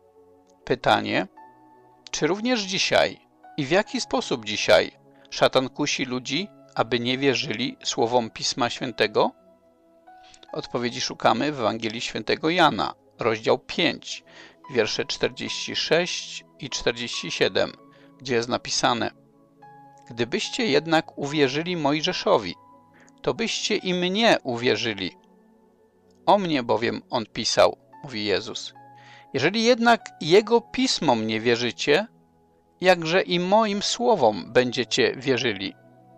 Pytanie: czy również dzisiaj i w jaki sposób dzisiaj szatan kusi ludzi, aby nie wierzyli słowom Pisma Świętego? Odpowiedzi szukamy w Ewangelii Świętego Jana, rozdział 5, wiersze 46 i 47, gdzie jest napisane: gdybyście jednak uwierzyli Mojżeszowi, to byście i mnie uwierzyli. O mnie bowiem on pisał, mówi Jezus. Jeżeli jednak Jego pismom nie wierzycie, jakże i moim słowom będziecie wierzyli.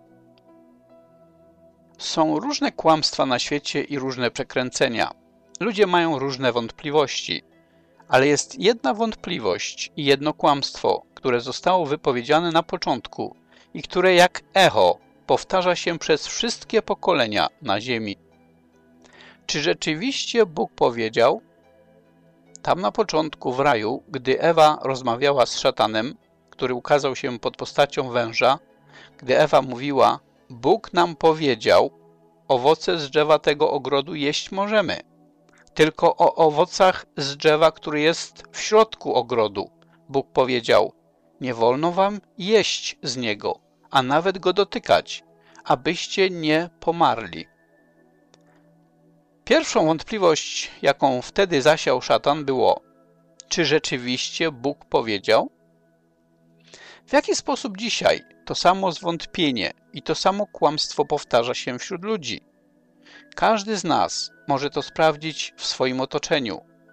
Są różne kłamstwa na świecie i różne przekręcenia. Ludzie mają różne wątpliwości, ale jest jedna wątpliwość i jedno kłamstwo, które zostało wypowiedziane na początku i które jak echo powtarza się przez wszystkie pokolenia na ziemi. Czy rzeczywiście Bóg powiedział? Tam na początku w raju, gdy Ewa rozmawiała z szatanem, który ukazał się pod postacią węża, gdy Ewa mówiła: Bóg nam powiedział, owoce z drzewa tego ogrodu jeść możemy. Tylko o owocach z drzewa, które jest w środku ogrodu, Bóg powiedział: nie wolno wam jeść z niego, a nawet go dotykać, abyście nie pomarli. Pierwszą wątpliwość, jaką wtedy zasiał szatan, było: czy rzeczywiście Bóg powiedział? W jaki sposób dzisiaj to samo zwątpienie i to samo kłamstwo powtarza się wśród ludzi? Każdy z nas może to sprawdzić w swoim otoczeniu.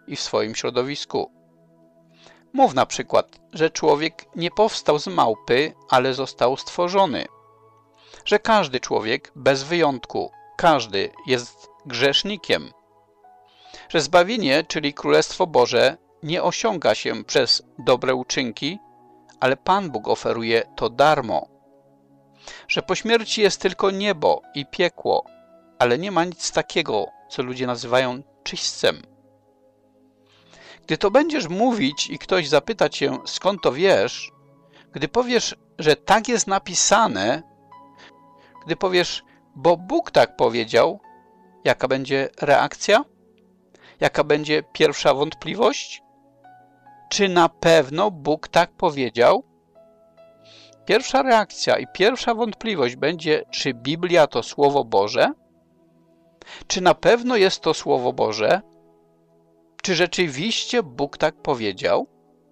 i w swoim środowisku. Mów na przykład, że człowiek nie powstał z małpy, ale został stworzony. Że każdy człowiek, bez wyjątku, każdy jest grzesznikiem. Że zbawienie, czyli Królestwo Boże, nie osiąga się przez dobre uczynki, ale Pan Bóg oferuje to darmo. Że po śmierci jest tylko niebo i piekło, ale nie ma nic takiego, co ludzie nazywają czyśćcem. Gdy to będziesz mówić i ktoś zapyta cię, skąd to wiesz, gdy powiesz, że tak jest napisane, gdy powiesz, bo Bóg tak powiedział, jaka będzie reakcja? Jaka będzie pierwsza wątpliwość? Czy na pewno Bóg tak powiedział? Pierwsza reakcja i pierwsza wątpliwość będzie, czy Biblia to Słowo Boże? Czy na pewno jest to Słowo Boże? Czy rzeczywiście Bóg tak powiedział?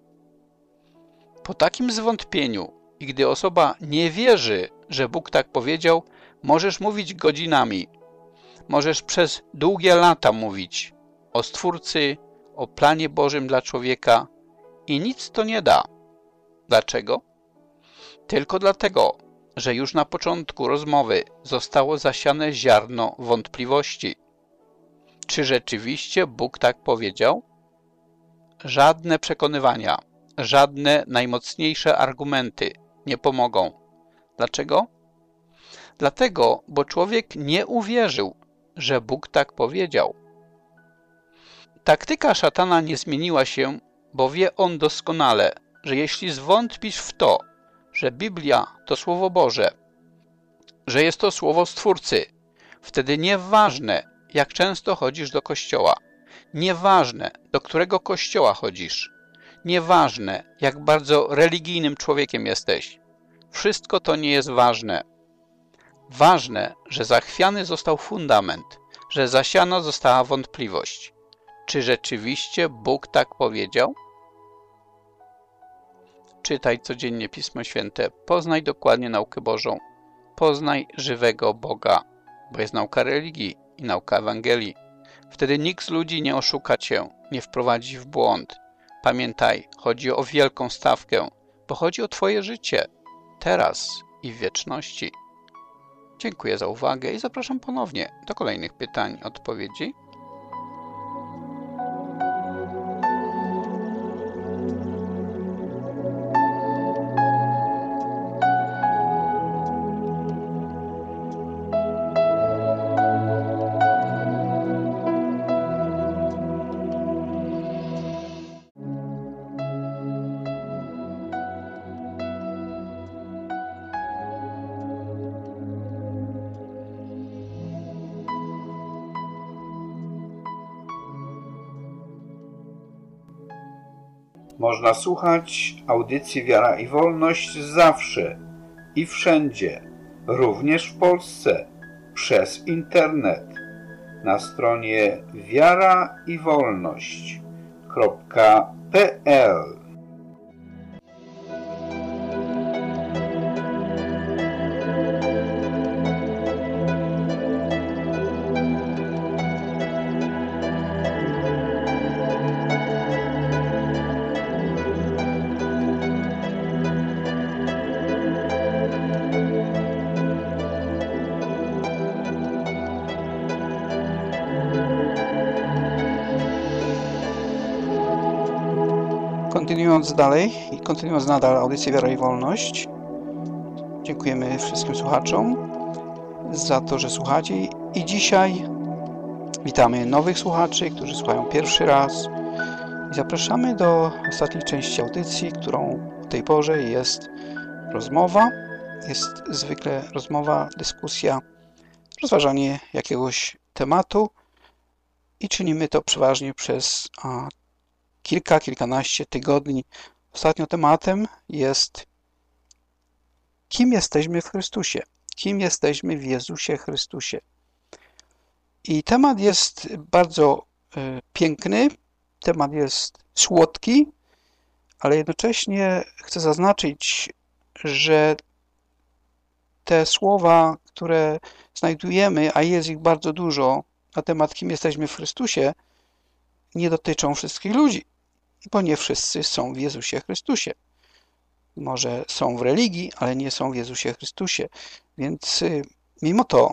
Po takim zwątpieniu i gdy osoba nie wierzy, że Bóg tak powiedział, możesz mówić godzinami. Możesz przez długie lata mówić o Stwórcy, o planie Bożym dla człowieka i nic to nie da. Dlaczego? Tylko dlatego, że już na początku rozmowy zostało zasiane ziarno wątpliwości. Czy rzeczywiście Bóg tak powiedział? Żadne przekonywania, żadne najmocniejsze argumenty nie pomogą. Dlaczego? Dlatego, bo człowiek nie uwierzył, że Bóg tak powiedział. Taktyka szatana nie zmieniła się, bo wie on doskonale, że jeśli zwątpisz w to, że Biblia to Słowo Boże, że jest to Słowo Stwórcy, wtedy nieważne, jak często chodzisz do kościoła, nieważne, do którego kościoła chodzisz, nieważne, jak bardzo religijnym człowiekiem jesteś, wszystko to nie jest ważne. Ważne, że zachwiany został fundament, że zasiana została wątpliwość. Czy rzeczywiście Bóg tak powiedział? Czytaj codziennie Pismo Święte, poznaj dokładnie naukę Bożą, poznaj żywego Boga, bo jest nauka religii i nauka Ewangelii. Wtedy nikt z ludzi nie oszuka cię, nie wprowadzi w błąd. Pamiętaj, chodzi o wielką stawkę, bo chodzi o twoje życie, teraz i w wieczności. Dziękuję za uwagę i zapraszam ponownie do kolejnych pytań i odpowiedzi. Można słuchać audycji Wiara i Wolność zawsze i wszędzie, również w Polsce, przez internet na stronie wiaraiwolność.pl. Kontynuując nadal audycję Wiara i Wolność, dziękujemy wszystkim słuchaczom za to, że słuchacie i dzisiaj witamy nowych słuchaczy, którzy słuchają pierwszy raz i zapraszamy do ostatniej części audycji, którą w tej porze jest rozmowa. Jest zwykle rozmowa, dyskusja, rozważanie jakiegoś tematu i czynimy to przeważnie przez kilkanaście tygodni. Ostatnio tematem jest, kim jesteśmy w Chrystusie, kim jesteśmy w Jezusie Chrystusie. I temat jest bardzo piękny, temat jest słodki, ale jednocześnie chcę zaznaczyć, że te słowa, które znajdujemy, a jest ich bardzo dużo na temat, kim jesteśmy w Chrystusie, nie dotyczą wszystkich ludzi, bo nie wszyscy są w Jezusie Chrystusie. Może są w religii, ale nie są w Jezusie Chrystusie. Więc mimo to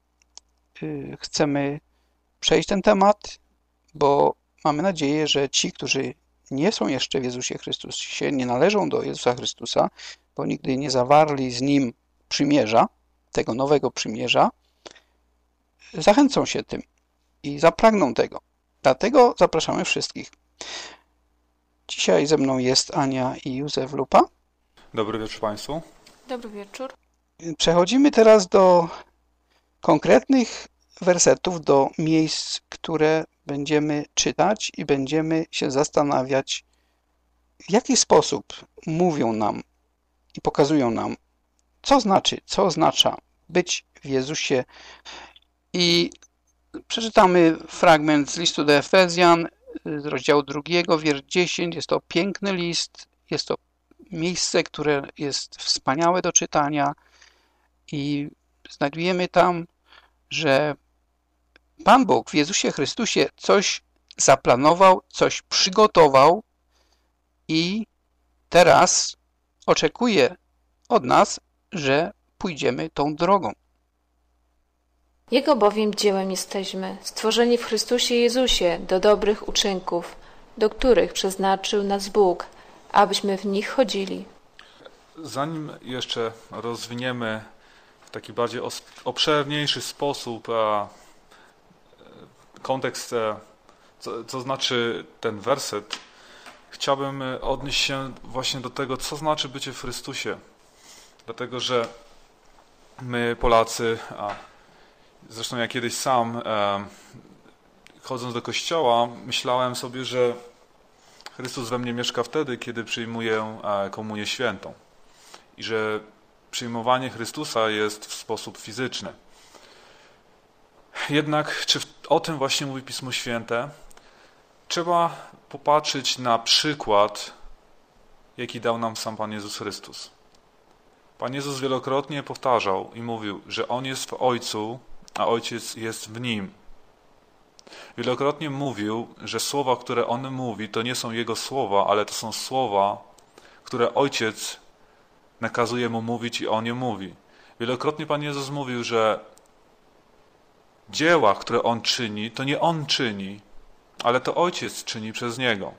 chcemy przejść ten temat, bo mamy nadzieję, że ci, którzy nie są jeszcze w Jezusie Chrystusie, nie należą do Jezusa Chrystusa, bo nigdy nie zawarli z Nim przymierza, tego nowego przymierza, zachęcą się tym i zapragną tego. Dlatego zapraszamy wszystkich. Dzisiaj ze mną jest Ania i Józef Lupa. Dobry wieczór Państwu. Dobry wieczór. Przechodzimy teraz do konkretnych wersetów, do miejsc, które będziemy czytać i będziemy się zastanawiać, w jaki sposób mówią nam i pokazują nam, co oznacza być w Jezusie. I przeczytamy fragment z listu do Efezjan, z rozdziału 2, wiersz 10. Jest to piękny list, jest to miejsce, które jest wspaniałe do czytania i znajdujemy tam, że Pan Bóg w Jezusie Chrystusie coś zaplanował, coś przygotował i teraz oczekuje od nas, że pójdziemy tą drogą. Jego bowiem dziełem jesteśmy, stworzeni w Chrystusie Jezusie do dobrych uczynków, do których przeznaczył nas Bóg, abyśmy w nich chodzili. Zanim jeszcze rozwiniemy w taki bardziej obszerniejszy sposób kontekst, co znaczy ten werset, chciałbym odnieść się właśnie do tego, co znaczy bycie w Chrystusie. Dlatego, że my Polacy, zresztą ja kiedyś sam, chodząc do kościoła, myślałem sobie, że Chrystus we mnie mieszka wtedy, kiedy przyjmuję komunię świętą i że przyjmowanie Chrystusa jest w sposób fizyczny. Jednak czy o tym właśnie mówi Pismo Święte? Trzeba popatrzeć na przykład, jaki dał nam sam Pan Jezus Chrystus. Pan Jezus wielokrotnie powtarzał i mówił, że On jest w Ojcu, a Ojciec jest w Nim. Wielokrotnie mówił, że słowa, które On mówi, to nie są Jego słowa, ale to są słowa, które Ojciec nakazuje Mu mówić i On je mówi. Wielokrotnie Pan Jezus mówił, że dzieła, które On czyni, to nie On czyni, ale to Ojciec czyni przez Niego.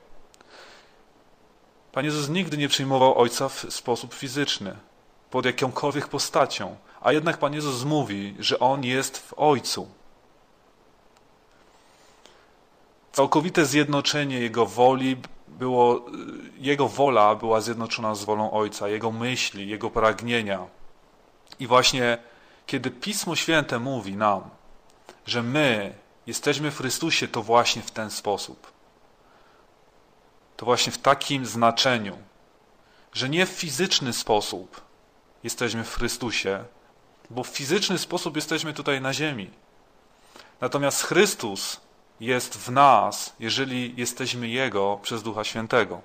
Pan Jezus nigdy nie przyjmował Ojca w sposób fizyczny, pod jakąkolwiek postacią, a jednak Pan Jezus mówi, że On jest w Ojcu. Całkowite zjednoczenie Jego woli było, Jego wola była zjednoczona z wolą Ojca, Jego myśli, Jego pragnienia. I właśnie kiedy Pismo Święte mówi nam, że my jesteśmy w Chrystusie, to właśnie w ten sposób. To właśnie w takim znaczeniu, że nie w fizyczny sposób jesteśmy w Chrystusie, bo w fizyczny sposób jesteśmy tutaj na ziemi. Natomiast Chrystus jest w nas, jeżeli jesteśmy Jego przez Ducha Świętego.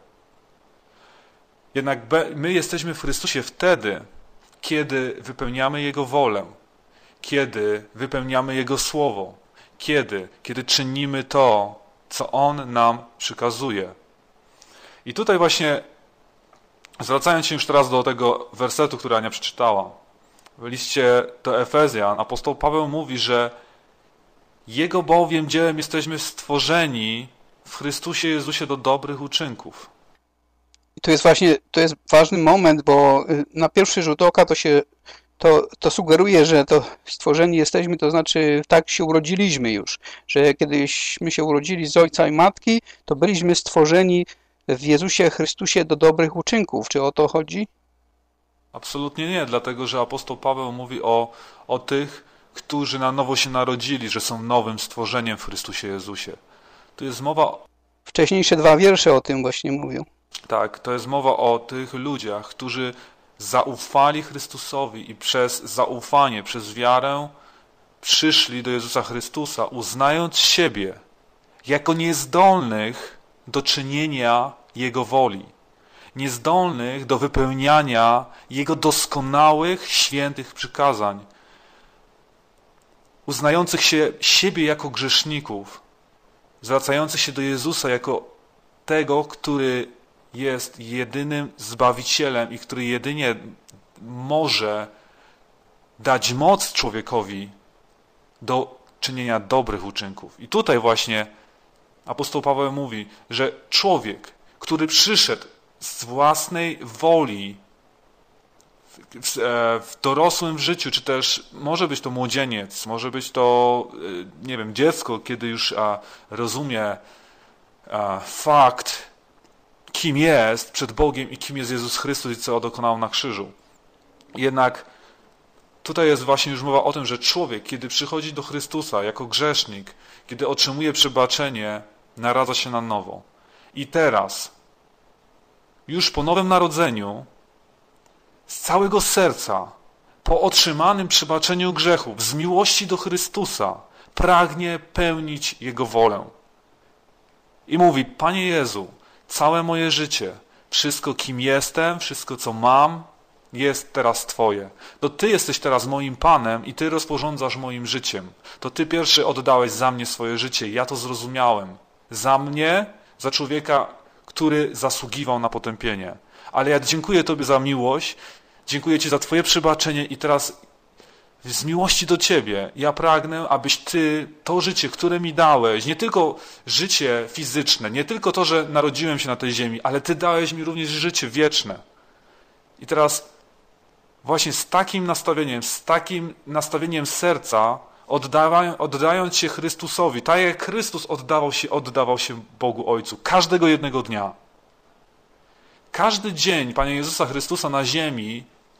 Jednak my jesteśmy w Chrystusie wtedy, kiedy wypełniamy Jego wolę, kiedy wypełniamy Jego Słowo, kiedy czynimy to, co On nam przykazuje. I tutaj właśnie, zwracając się już teraz do tego wersetu, który Ania przeczytała, w liście do Efezjan apostoł Paweł mówi, że Jego bowiem dziełem jesteśmy stworzeni w Chrystusie Jezusie do dobrych uczynków. To jest ważny moment, bo na pierwszy rzut oka to sugeruje, że to stworzeni jesteśmy, to znaczy tak się urodziliśmy już, że kiedyśmy się urodzili z ojca i matki, to byliśmy stworzeni w Jezusie Chrystusie do dobrych uczynków. Czy o to chodzi? Absolutnie nie, dlatego że apostoł Paweł mówi o tych, którzy na nowo się narodzili, że są nowym stworzeniem w Chrystusie Jezusie. Tu jest mowa... Wcześniejsze 2 wiersze o tym właśnie mówią. Tak, to jest mowa o tych ludziach, którzy zaufali Chrystusowi i przez zaufanie, przez wiarę przyszli do Jezusa Chrystusa, uznając siebie jako niezdolnych do czynienia Jego woli, niezdolnych do wypełniania Jego doskonałych, świętych przykazań, uznających siebie jako grzeszników, zwracających się do Jezusa jako tego, który jest jedynym Zbawicielem i który jedynie może dać moc człowiekowi do czynienia dobrych uczynków. I tutaj właśnie apostoł Paweł mówi, że człowiek, który przyszedł z własnej woli w dorosłym życiu, czy też może być to młodzieniec, może być to, nie wiem, dziecko, kiedy już rozumie fakt, kim jest przed Bogiem i kim jest Jezus Chrystus i co dokonał na krzyżu. Jednak tutaj jest właśnie już mowa o tym, że człowiek, kiedy przychodzi do Chrystusa jako grzesznik, kiedy otrzymuje przebaczenie, naradza się na nowo. I teraz, już po nowym narodzeniu, z całego serca, po otrzymanym przebaczeniu grzechów, z miłości do Chrystusa, pragnie pełnić Jego wolę. I mówi: Panie Jezu, całe moje życie, wszystko kim jestem, wszystko co mam, jest teraz Twoje. To Ty jesteś teraz moim Panem i Ty rozporządzasz moim życiem. To Ty pierwszy oddałeś za mnie swoje życie. Ja to zrozumiałem. Za mnie, za człowieka, który zasługiwał na potępienie. Ale ja dziękuję Tobie za miłość, dziękuję Ci za Twoje przebaczenie i teraz z miłości do Ciebie ja pragnę, abyś Ty to życie, które mi dałeś, nie tylko życie fizyczne, nie tylko to, że narodziłem się na tej ziemi, ale Ty dałeś mi również życie wieczne. I teraz właśnie z takim nastawieniem serca, oddając się Chrystusowi, tak jak Chrystus oddawał się Bogu Ojcu, każdego jednego dnia. Każdy dzień Pana Jezusa Chrystusa na ziemi,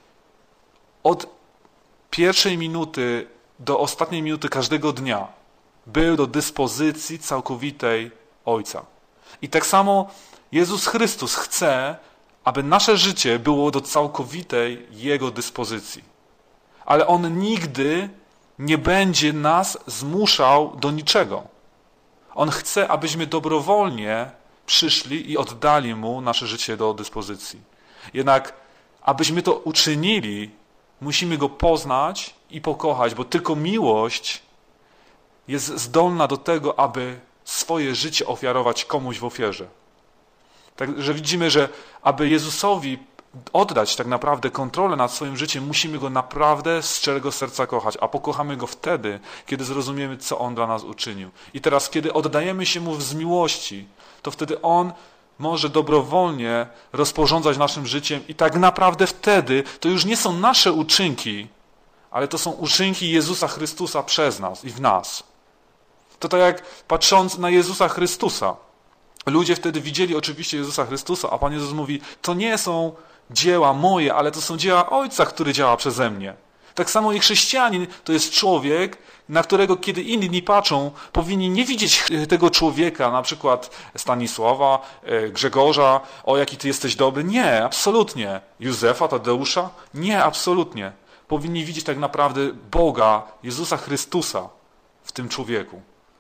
od pierwszej minuty do ostatniej minuty każdego dnia, był do dyspozycji całkowitej Ojca. I tak samo Jezus Chrystus chce, aby nasze życie było do całkowitej Jego dyspozycji. Ale On nigdy nie będzie nas zmuszał do niczego. On chce, abyśmy dobrowolnie przyszli i oddali Mu nasze życie do dyspozycji. Jednak, abyśmy to uczynili, musimy Go poznać i pokochać, bo tylko miłość jest zdolna do tego, aby swoje życie ofiarować komuś w ofierze. Także widzimy, że aby Jezusowi oddać tak naprawdę kontrolę nad swoim życiem, musimy Go naprawdę z szczerego serca kochać, a pokochamy Go wtedy, kiedy zrozumiemy, co On dla nas uczynił. I teraz, kiedy oddajemy się Mu z miłości, to wtedy On może dobrowolnie rozporządzać naszym życiem i tak naprawdę wtedy to już nie są nasze uczynki, ale to są uczynki Jezusa Chrystusa przez nas i w nas. To tak jak patrząc na Jezusa Chrystusa, ludzie wtedy widzieli oczywiście Jezusa Chrystusa, a Pan Jezus mówi: to nie są dzieła moje, ale to są dzieła Ojca, który działa przeze mnie. Tak samo i chrześcijanin to jest człowiek, na którego kiedy inni patrzą, powinni nie widzieć tego człowieka, na przykład Stanisława, Grzegorza, o jaki ty jesteś dobry. Nie, absolutnie. Józefa, Tadeusza? Nie, absolutnie. Powinni widzieć tak naprawdę Boga, Jezusa Chrystusa w tym człowieku.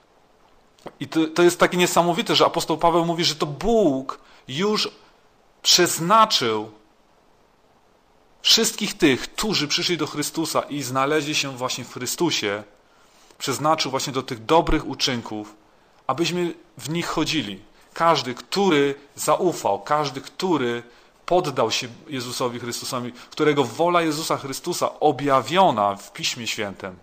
I to jest takie niesamowite, że apostoł Paweł mówi, że to Bóg już przeznaczył wszystkich tych, którzy przyszli do Chrystusa i znaleźli się właśnie w Chrystusie, przeznaczył właśnie do tych dobrych uczynków, abyśmy w nich chodzili. Każdy, który zaufał, każdy, który poddał się Jezusowi Chrystusowi, którego wola Jezusa Chrystusa objawiona w Piśmie Świętym.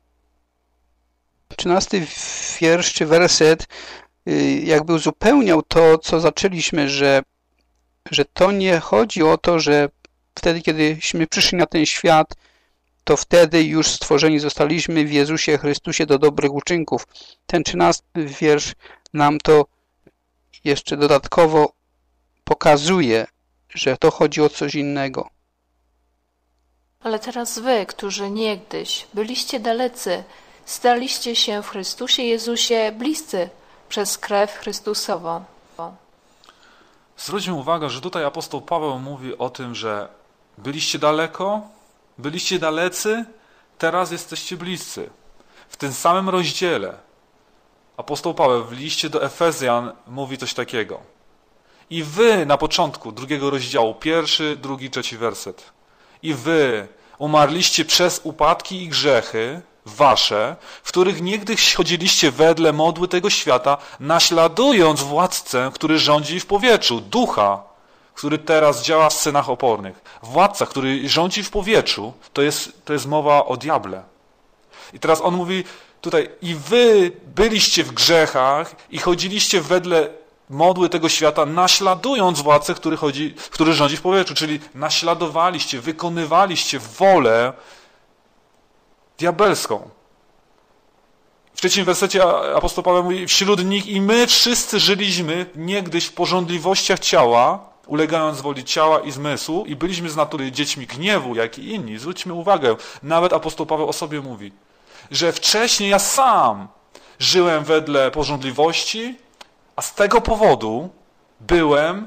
13 wiersz czy werset jakby uzupełniał to, co zaczęliśmy, że to nie chodzi o to, że wtedy, kiedyśmy przyszli na ten świat, to wtedy już stworzeni zostaliśmy w Jezusie Chrystusie do dobrych uczynków. Ten 13 wiersz nam to jeszcze dodatkowo pokazuje, że to chodzi o coś innego. Ale teraz wy, którzy niegdyś byliście dalecy, staliście się w Chrystusie Jezusie bliscy przez krew Chrystusową. Zwróćmy uwagę, że tutaj apostoł Paweł mówi o tym, że byliście daleko, byliście dalecy, teraz jesteście bliscy. W tym samym rozdziale apostoł Paweł w liście do Efezjan mówi coś takiego. I wy na początku 2 rozdziału, 1, 2, 3 werset. I wy umarliście przez upadki i grzechy, wasze, w których niegdyś chodziliście wedle modły tego świata, naśladując władcę, który rządzi w powietrzu, ducha, który teraz działa w scenach opornych. Władca, który rządzi w powietrzu, to jest mowa o diable. I teraz on mówi tutaj, i wy byliście w grzechach i chodziliście wedle modły tego świata, naśladując władcę, który rządzi w powietrzu, czyli naśladowaliście, wykonywaliście wolę diabelską. W 3 wersecie apostoł Paweł mówi, wśród nich i my wszyscy żyliśmy niegdyś w pożądliwościach ciała, ulegając woli ciała i zmysłu i byliśmy z natury dziećmi gniewu, jak i inni. Zwróćmy uwagę, nawet apostoł Paweł o sobie mówi, że wcześniej ja sam żyłem wedle pożądliwości, a z tego powodu byłem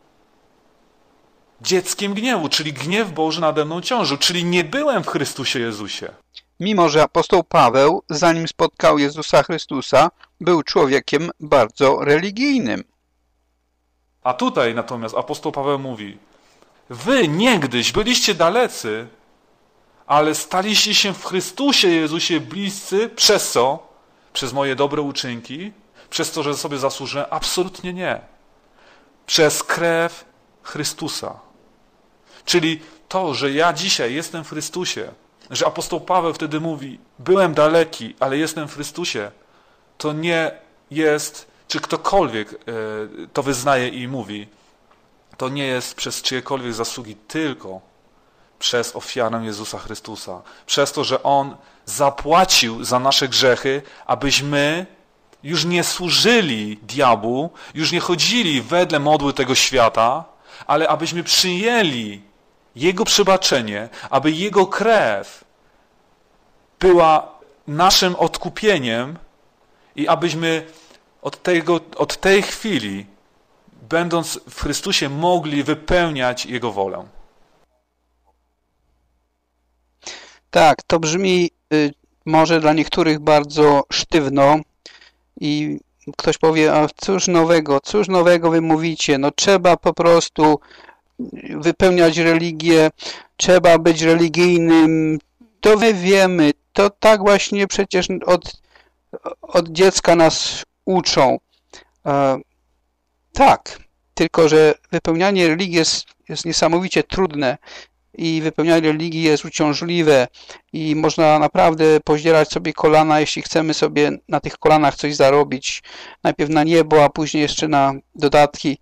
dzieckiem gniewu, czyli gniew Boży nade mną ciążył, czyli nie byłem w Chrystusie Jezusie. Mimo że apostoł Paweł, zanim spotkał Jezusa Chrystusa, był człowiekiem bardzo religijnym. A tutaj natomiast apostoł Paweł mówi, wy niegdyś byliście dalecy, ale staliście się w Chrystusie Jezusie bliscy, przez co? Przez moje dobre uczynki, przez to, że sobie zasłużyłem? Absolutnie nie. Przez krew Chrystusa. Czyli to, że ja dzisiaj jestem w Chrystusie, że apostoł Paweł wtedy mówi, byłem daleki, ale jestem w Chrystusie, to nie jest, czy ktokolwiek to wyznaje i mówi, to nie jest przez czyjekolwiek zasługi, tylko przez ofiarę Jezusa Chrystusa. Przez to, że On zapłacił za nasze grzechy, abyśmy już nie służyli diabłu, już nie chodzili wedle modły tego świata, ale abyśmy przyjęli Jego przebaczenie, aby Jego krew była naszym odkupieniem i abyśmy od tej chwili, będąc w Chrystusie, mogli wypełniać Jego wolę. Tak, to brzmi może dla niektórych bardzo sztywno i ktoś powie, a cóż nowego wy mówicie, no trzeba po prostu wypełniać religię, trzeba być religijnym, to my wiemy, to tak właśnie przecież od dziecka nas uczą. Tak, tylko że wypełnianie religii jest niesamowicie trudne i wypełnianie religii jest uciążliwe i można naprawdę pozdzierać sobie kolana, jeśli chcemy sobie na tych kolanach coś zarobić. Najpierw na niebo, a później jeszcze na dodatki.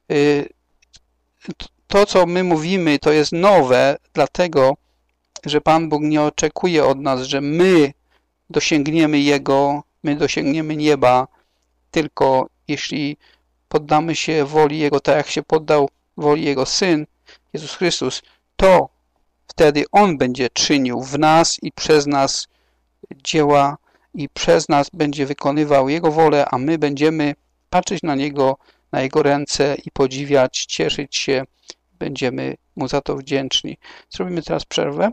To, co my mówimy, to jest nowe, dlatego, że Pan Bóg nie oczekuje od nas, że my dosięgniemy Jego, my dosięgniemy nieba, tylko jeśli poddamy się woli Jego, tak jak się poddał woli Jego Syn, Jezus Chrystus, to wtedy On będzie czynił w nas i przez nas dzieła i przez nas będzie wykonywał Jego wolę, a my będziemy patrzeć na Niego, na Jego ręce i podziwiać, cieszyć się. Będziemy Mu za to wdzięczni. Zrobimy teraz przerwę.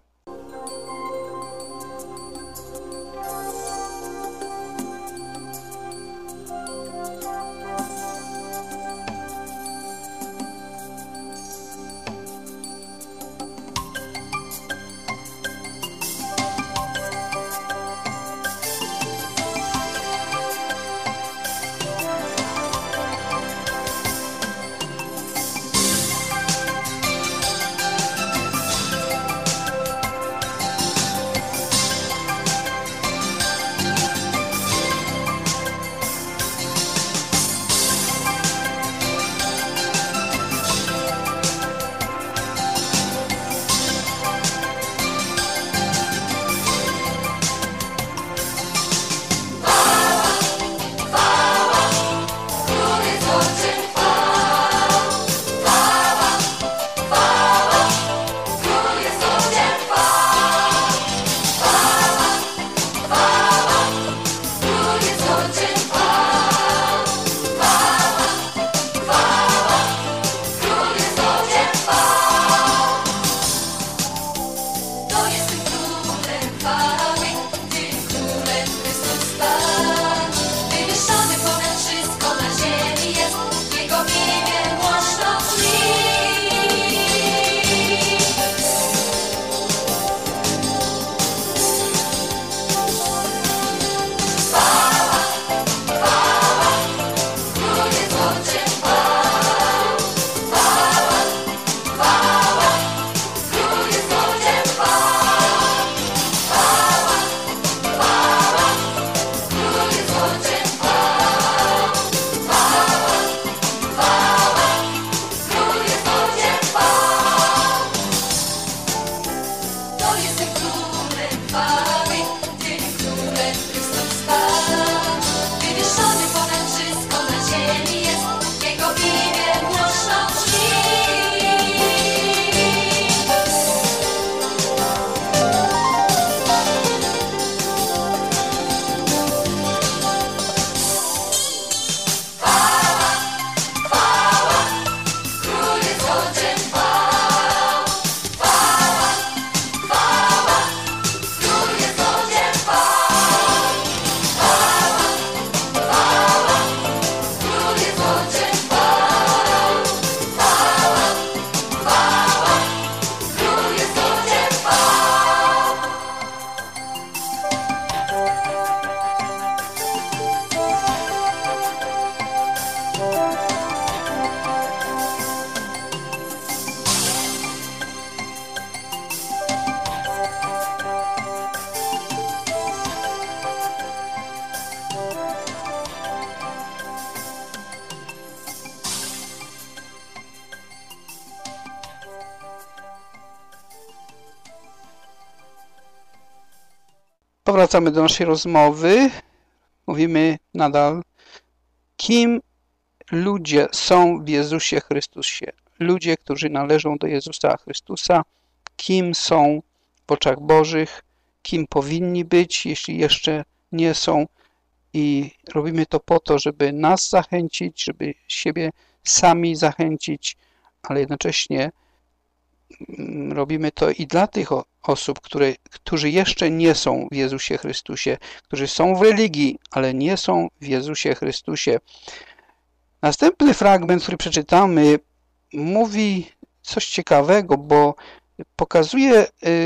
Powracamy do naszej rozmowy. Mówimy nadal, kim ludzie są w Jezusie Chrystusie. Ludzie, którzy należą do Jezusa Chrystusa, kim są w oczach Bożych, kim powinni być, jeśli jeszcze nie są. I robimy to po to, żeby nas zachęcić, żeby siebie sami zachęcić, ale jednocześnie robimy to i dla tych osób, którzy jeszcze nie są w Jezusie Chrystusie, którzy są w religii, ale nie są w Jezusie Chrystusie. Następny fragment, który przeczytamy, mówi coś ciekawego, bo pokazuje,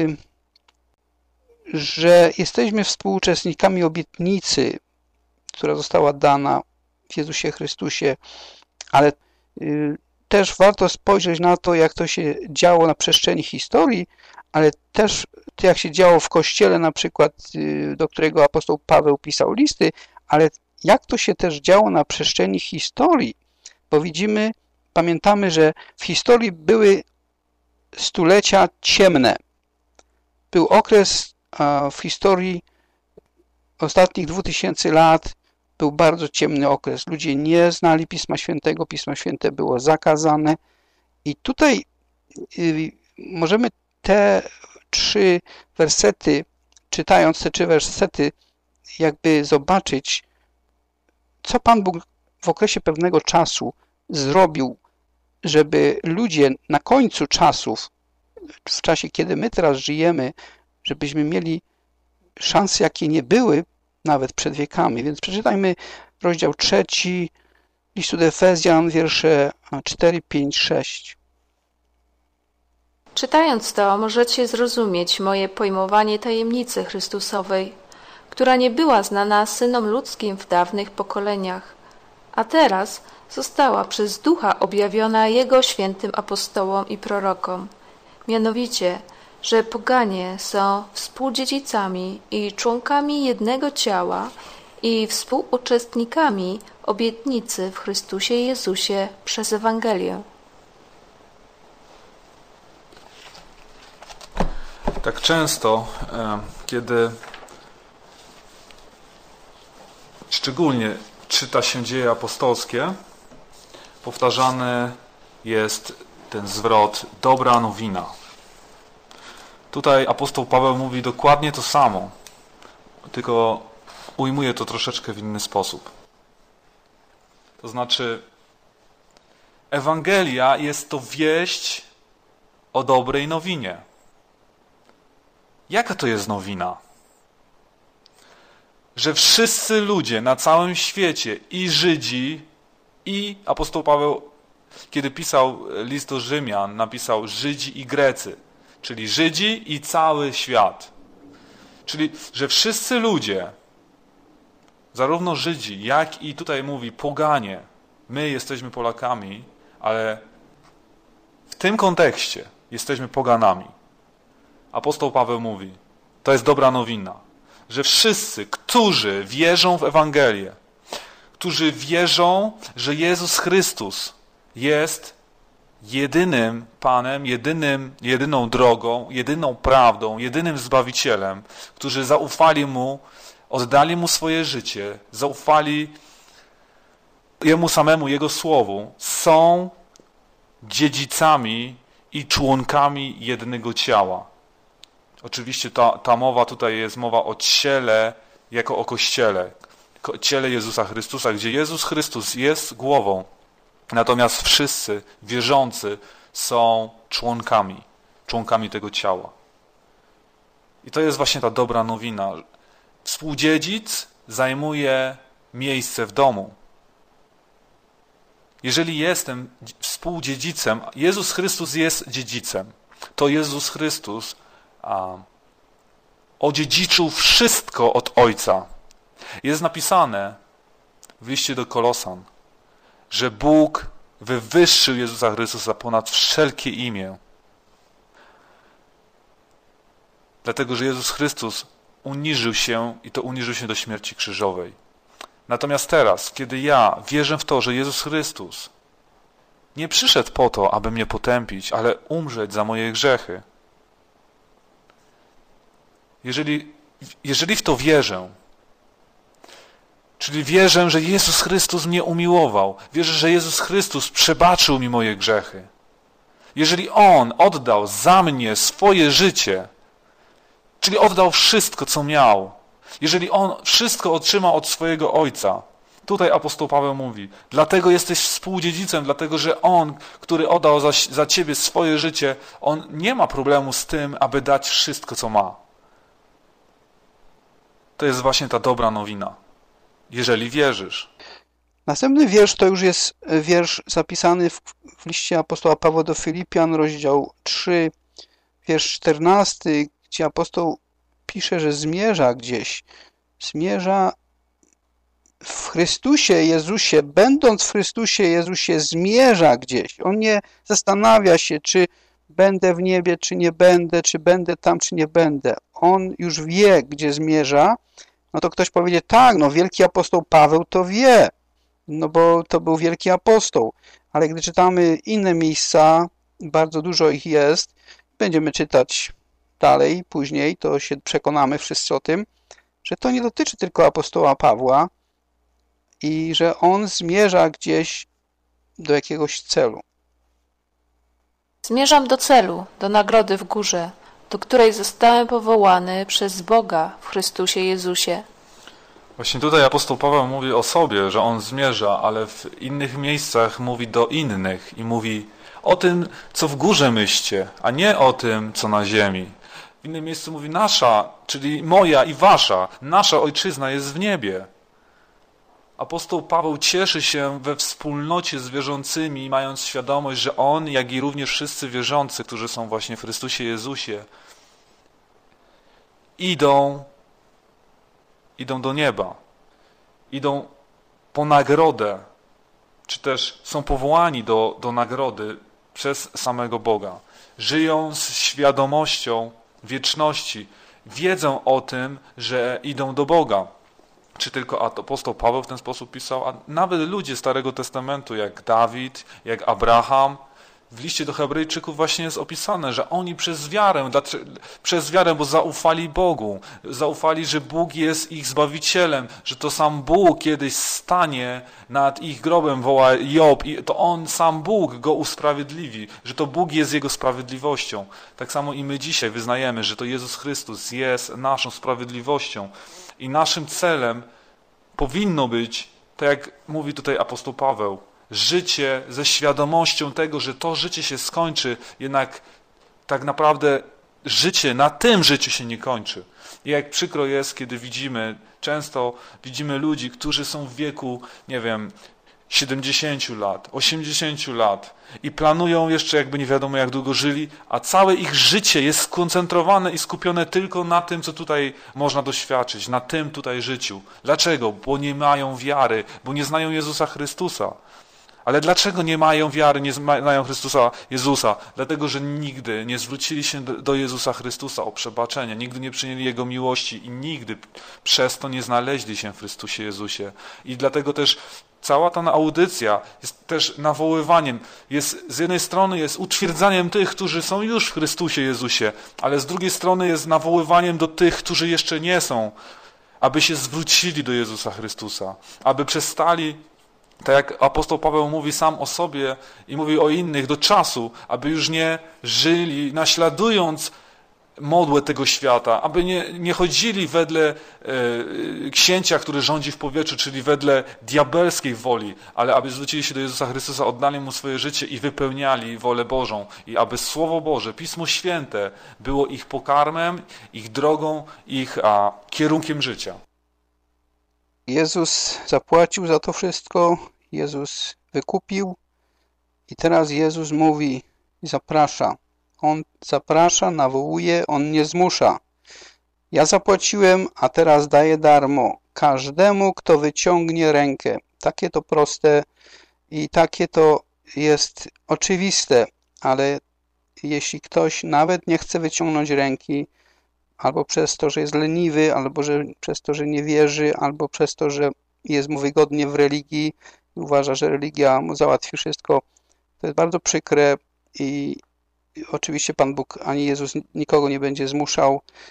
że jesteśmy współuczestnikami obietnicy, która została dana w Jezusie Chrystusie, ale też warto spojrzeć na to, jak to się działo na przestrzeni historii, ale też jak się działo w Kościele, na przykład, do którego apostoł Paweł pisał listy, ale jak to się też działo na przestrzeni historii, bo pamiętamy, że w historii były stulecia ciemne. Był okres w historii ostatnich 2000 lat, był bardzo ciemny okres. Ludzie nie znali Pisma Świętego, Pismo Święte było zakazane. I tutaj możemy te 3 wersety, czytając te 3 wersety, jakby zobaczyć, co Pan Bóg w okresie pewnego czasu zrobił, żeby ludzie na końcu czasów, w czasie, kiedy my teraz żyjemy, żebyśmy mieli szanse, jakie nie były nawet przed wiekami. Więc przeczytajmy rozdział 3 listu do Efezjan, wiersze 4, 5, 6. Czytając to, możecie zrozumieć moje pojmowanie tajemnicy Chrystusowej, która nie była znana synom ludzkim w dawnych pokoleniach, a teraz została przez Ducha objawiona Jego świętym apostołom i prorokom. Mianowicie, że poganie są współdziedzicami i członkami jednego ciała i współuczestnikami obietnicy w Chrystusie Jezusie przez Ewangelię. Tak często, kiedy szczególnie czyta się dzieje apostolskie, powtarzany jest ten zwrot dobra nowina. Tutaj apostoł Paweł mówi dokładnie to samo, tylko ujmuje to troszeczkę w inny sposób. To znaczy, Ewangelia jest to wieść o dobrej nowinie. Jaka to jest nowina? Że wszyscy ludzie na całym świecie, i Żydzi, i apostoł Paweł, kiedy pisał list do Rzymian, napisał Żydzi i Grecy, czyli Żydzi i cały świat. Czyli, że wszyscy ludzie, zarówno Żydzi, jak i tutaj mówi poganie, my jesteśmy Polakami, ale w tym kontekście jesteśmy poganami. Apostoł Paweł mówi, to jest dobra nowina, że wszyscy, którzy wierzą w Ewangelię, którzy wierzą, że Jezus Chrystus jest jedynym Panem, jedyną drogą, jedyną prawdą, jedynym Zbawicielem, którzy zaufali Mu, oddali Mu swoje życie, zaufali Jemu samemu, Jego Słowu, są dziedzicami i członkami jednego ciała. Oczywiście ta mowa tutaj jest mowa o ciele jako o Kościele, ciele Jezusa Chrystusa, gdzie Jezus Chrystus jest głową, natomiast wszyscy wierzący są członkami tego ciała. I to jest właśnie ta dobra nowina. Współdziedzic zajmuje miejsce w domu. Jeżeli jestem współdziedzicem, Jezus Chrystus jest dziedzicem. To Jezus Chrystus odziedziczył wszystko od Ojca. Jest napisane w liście do Kolosan, że Bóg wywyższył Jezusa Chrystusa ponad wszelkie imię. Dlatego, że Jezus Chrystus uniżył się i to uniżył się do śmierci krzyżowej. Natomiast teraz, kiedy ja wierzę w to, że Jezus Chrystus nie przyszedł po to, aby mnie potępić, ale umrzeć za moje grzechy. Jeżeli jeżeli w to wierzę, czyli wierzę, że Jezus Chrystus mnie umiłował, wierzę, że Jezus Chrystus przebaczył mi moje grzechy, jeżeli On oddał za mnie swoje życie, czyli oddał wszystko, co miał, jeżeli On wszystko otrzymał od swojego Ojca, tutaj apostoł Paweł mówi, dlatego jesteś współdziedzicem, dlatego że On, który oddał za ciebie swoje życie, On nie ma problemu z tym, aby dać wszystko, co ma. To jest właśnie ta dobra nowina, jeżeli wierzysz. Następny wiersz to już jest wiersz zapisany w liście apostoła Pawła do Filipian, rozdział 3, wiersz 14, gdzie apostoł pisze, że zmierza gdzieś. Zmierza w Chrystusie Jezusie, będąc w Chrystusie Jezusie, zmierza gdzieś. On nie zastanawia się, czy będę w niebie, czy nie będę, czy będę tam, czy nie będę. On już wie, gdzie zmierza. No to ktoś powie, tak, no wielki apostoł Paweł to wie, no bo to był wielki apostoł. Ale gdy czytamy inne miejsca, bardzo dużo ich jest, będziemy czytać dalej, później, to się przekonamy wszyscy o tym, że to nie dotyczy tylko apostoła Pawła i że on zmierza gdzieś do jakiegoś celu. Zmierzam do celu, do nagrody w górze, do której zostałem powołany przez Boga w Chrystusie Jezusie. Właśnie tutaj apostoł Paweł mówi o sobie, że on zmierza, ale w innych miejscach mówi do innych i mówi o tym, co w górze myślcie, a nie o tym, co na ziemi. W innym miejscu mówi nasza, czyli moja i wasza, nasza ojczyzna jest w niebie. Apostoł Paweł cieszy się we wspólnocie z wierzącymi, mając świadomość, że on, jak i również wszyscy wierzący, którzy są właśnie w Chrystusie Jezusie, idą do nieba, idą po nagrodę, czy też są powołani do nagrody przez samego Boga. Żyją z świadomością wieczności, wiedzą o tym, że idą do Boga. Czy tylko apostoł Paweł w ten sposób pisał, a nawet ludzie Starego Testamentu, jak Dawid, jak Abraham, w liście do Hebrajczyków właśnie jest opisane, że oni przez wiarę, bo zaufali Bogu, zaufali, że Bóg jest ich Zbawicielem, że to sam Bóg kiedyś stanie nad ich grobem, woła Job, i to On, sam Bóg go usprawiedliwi, że to Bóg jest Jego sprawiedliwością. Tak samo i my dzisiaj wyznajemy, że to Jezus Chrystus jest naszą sprawiedliwością i naszym celem powinno być, tak jak mówi tutaj apostoł Paweł, życie ze świadomością tego, że to życie się skończy, jednak tak naprawdę życie na tym życiu się nie kończy. I jak przykro jest, kiedy często widzimy ludzi, którzy są w wieku, 70 lat, 80 lat i planują jeszcze jakby nie wiadomo jak długo żyli, a całe ich życie jest skoncentrowane i skupione tylko na tym, co tutaj można doświadczyć, na tym tutaj życiu. Dlaczego? Bo nie mają wiary, bo nie znają Jezusa Chrystusa. Ale dlaczego nie mają wiary, nie znają Chrystusa Jezusa? Dlatego, że nigdy nie zwrócili się do Jezusa Chrystusa o przebaczenie, nigdy nie przyjęli Jego miłości i nigdy przez to nie znaleźli się w Chrystusie Jezusie. I dlatego też cała ta audycja jest też nawoływaniem, z jednej strony jest utwierdzaniem tych, którzy są już w Chrystusie Jezusie, ale z drugiej strony jest nawoływaniem do tych, którzy jeszcze nie są, aby się zwrócili do Jezusa Chrystusa, aby przestali, tak jak apostoł Paweł mówi sam o sobie i mówi o innych, do czasu, aby już nie żyli naśladując modłę tego świata, aby nie chodzili wedle księcia, który rządzi w powietrzu, czyli wedle diabelskiej woli, ale aby zwrócili się do Jezusa Chrystusa, oddali Mu swoje życie i wypełniali wolę Bożą. I aby Słowo Boże, Pismo Święte było ich pokarmem, ich drogą, ich kierunkiem życia. Jezus zapłacił za to wszystko, Jezus wykupił i teraz Jezus mówi i zaprasza. On zaprasza, nawołuje, On nie zmusza. Ja zapłaciłem, a teraz daję darmo każdemu, kto wyciągnie rękę. Takie to proste i takie to jest oczywiste, ale jeśli ktoś nawet nie chce wyciągnąć ręki, albo przez to, że jest leniwy, albo przez to, że nie wierzy, albo przez to, że jest mu wygodnie w religii i uważa, że religia mu załatwi wszystko, to jest bardzo przykre i oczywiście Pan Bóg ani Jezus nikogo nie będzie zmuszał,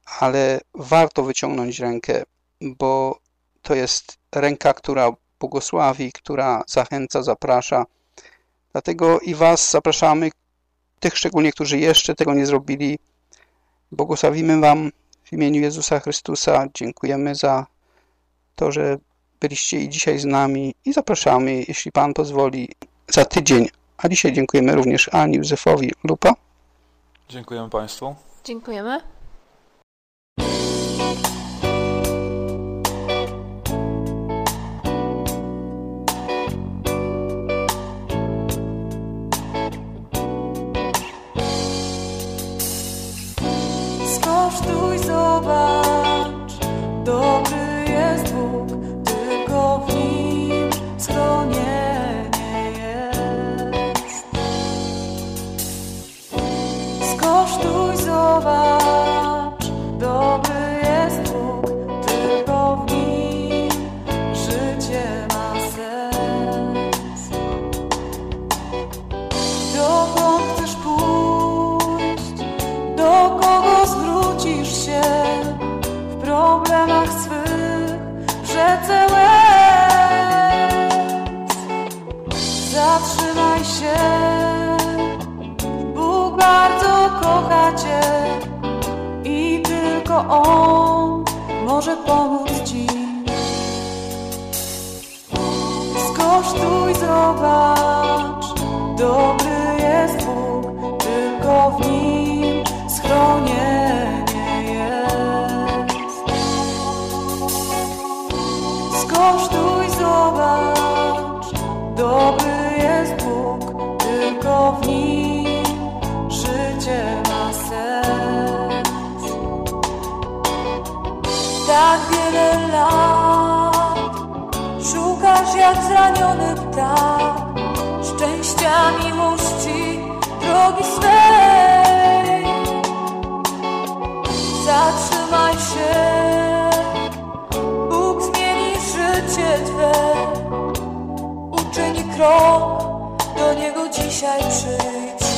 ale warto wyciągnąć rękę, bo to jest ręka, która błogosławi, która zachęca, zaprasza. Dlatego i Was zapraszamy, tych szczególnie, którzy jeszcze tego nie zrobili. Błogosławimy Wam w imieniu Jezusa Chrystusa. Dziękujemy za to, że byliście i dzisiaj z nami i zapraszamy, jeśli Pan pozwoli, za tydzień. A dzisiaj dziękujemy również Ani, Józefowi, Lupa. Dziękujemy Państwu. Dziękujemy. Skosztuj, zobacz, dobry jest Bóg, tylko w Nim schronienie jest. Skosztuj, zobacz, dobry jest Bóg, tylko w Nim życie ma sens. Dokąd chcesz pójść, do kogo zwrócisz się w problemach swych, w rzece łez? Zatrzymaj się, Bóg bardzo kocha Cię i tylko On może pomóc Ci. Skosztuj, zobacz, dobry jest Bóg, tylko w Nim schronienie jest. Skosztuj, zobacz, dobry jest Bóg, tylko w Nim życie ma sens. Tak wiele lat szukasz jak zraniony ptak szczęścia, miłości, drogi swej. Zatrzymaj się, Bóg zmieni życie Twe. Uczyń krok, do Niego dzisiaj przyjdź.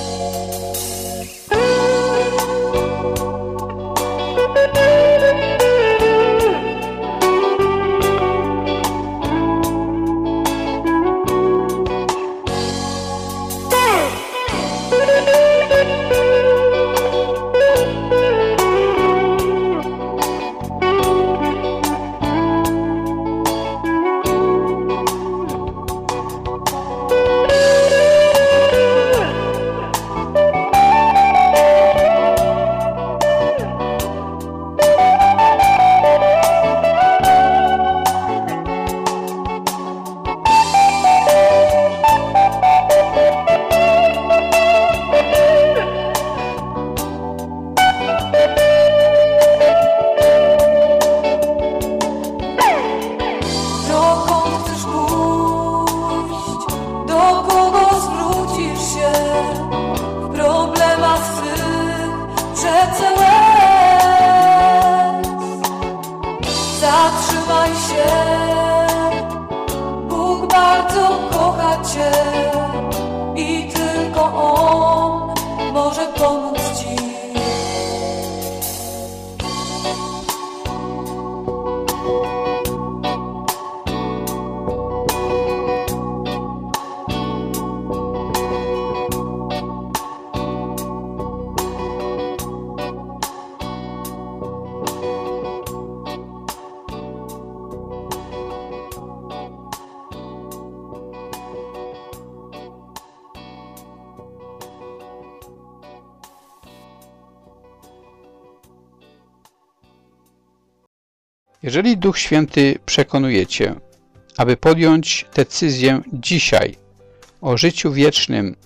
Jeżeli Duch Święty przekonuje Cię, aby podjąć decyzję dzisiaj o życiu wiecznym,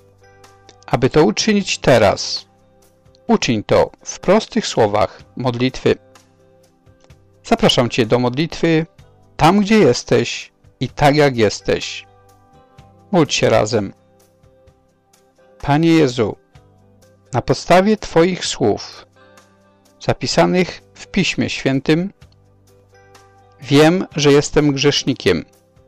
aby to uczynić teraz, uczyń to w prostych słowach modlitwy. Zapraszam Cię do modlitwy tam, gdzie jesteś i tak, jak jesteś. Módl się razem. Panie Jezu, na podstawie Twoich słów zapisanych w Piśmie Świętym wiem, że jestem grzesznikiem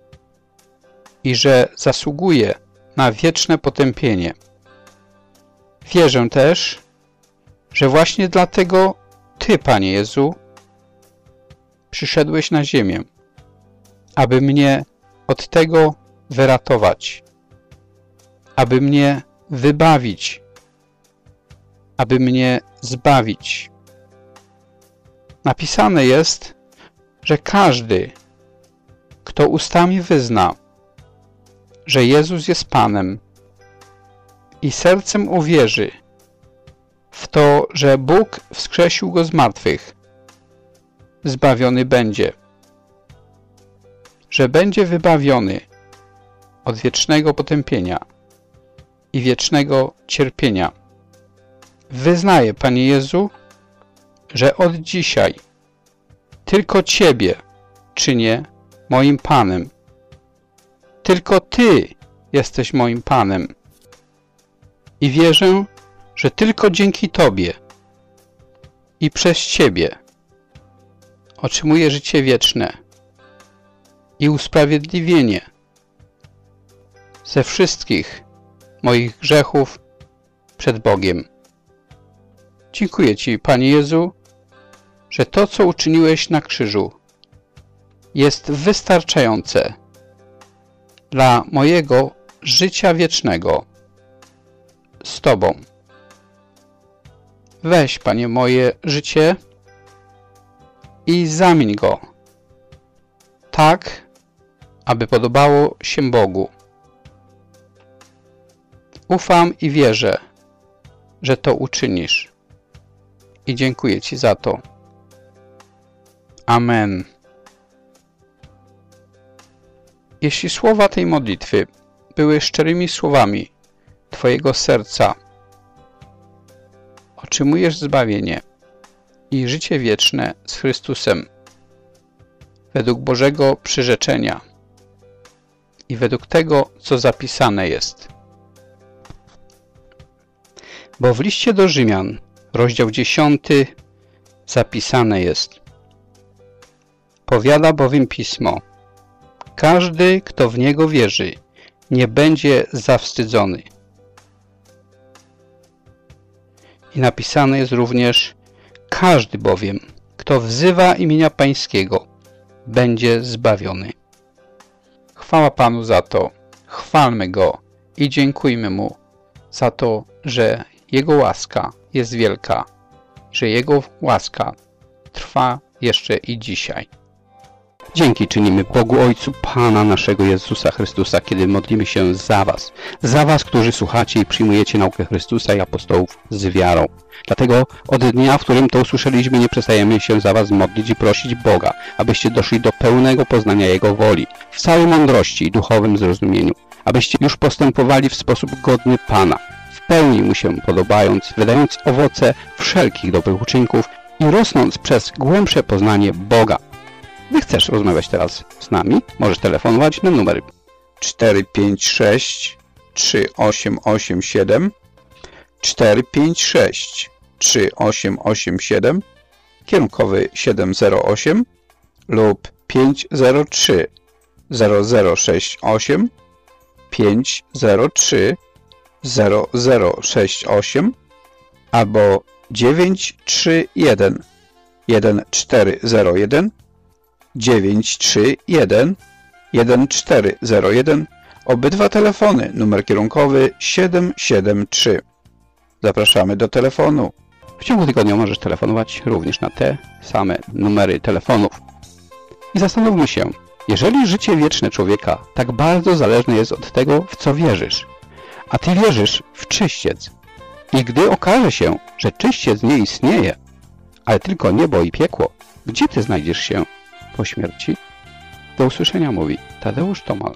i że zasługuję na wieczne potępienie. Wierzę też, że właśnie dlatego Ty Ty, Panie Jezu, przyszedłeś na ziemię, aby mnie od tego wyratować, aby mnie wybawić, aby mnie zbawić. Napisane jest, że każdy, kto ustami wyzna, że Jezus jest Panem i sercem uwierzy w to, że Bóg wskrzesił Go z martwych, zbawiony będzie, że będzie wybawiony od wiecznego potępienia i wiecznego cierpienia. Wyznaję, Panie Jezu, że od dzisiaj tylko Ciebie czynię moim Panem. Tylko Ty jesteś moim Panem. I wierzę, że tylko dzięki Tobie i przez Ciebie otrzymuję życie wieczne i usprawiedliwienie ze wszystkich moich grzechów przed Bogiem. Dziękuję Ci, Panie Jezu, że to, co uczyniłeś na krzyżu, jest wystarczające dla mojego życia wiecznego z Tobą. Weź, Panie, moje życie i zamień go tak, aby podobało się Bogu. Ufam i wierzę, że to uczynisz. I dziękuję Ci za to. Amen. Jeśli słowa tej modlitwy były szczerymi słowami Twojego serca, otrzymujesz zbawienie i życie wieczne z Chrystusem według Bożego przyrzeczenia i według tego, co zapisane jest. Bo w liście do Rzymian, rozdział 10, zapisane jest: powiada bowiem Pismo: każdy, kto w Niego wierzy, nie będzie zawstydzony. I napisane jest również: każdy bowiem, kto wzywa imienia Pańskiego, będzie zbawiony. Chwała Panu za to, chwalmy Go i dziękujmy Mu za to, że Jego łaska jest wielka, że Jego łaska trwa jeszcze i dzisiaj. Dzięki czynimy Bogu Ojcu Pana naszego Jezusa Chrystusa, kiedy modlimy się za Was, którzy słuchacie i przyjmujecie naukę Chrystusa i apostołów z wiarą. Dlatego od dnia, w którym to usłyszeliśmy, nie przestajemy się za Was modlić i prosić Boga, abyście doszli do pełnego poznania Jego woli, w całej mądrości i duchowym zrozumieniu, abyście już postępowali w sposób godny Pana, w pełni Mu się podobając, wydając owoce wszelkich dobrych uczynków i rosnąc przez głębsze poznanie Boga. Gdy chcesz rozmawiać teraz z nami, możesz telefonować na numer 456 3887 456 3887 kierunkowy 708 lub 503 0068 503 0068 albo 931 1401 931 1401. Obydwa telefony, numer kierunkowy 773. Zapraszamy do telefonu. W ciągu tygodnia możesz telefonować również na te same numery telefonów. I zastanówmy się, jeżeli życie wieczne człowieka tak bardzo zależne jest od tego, w co wierzysz, a Ty wierzysz w czyściec, i gdy okaże się, że czyściec nie istnieje, ale tylko niebo i piekło, gdzie Ty znajdziesz się po śmierci? Do usłyszenia, mówi Tadeusz Tomal.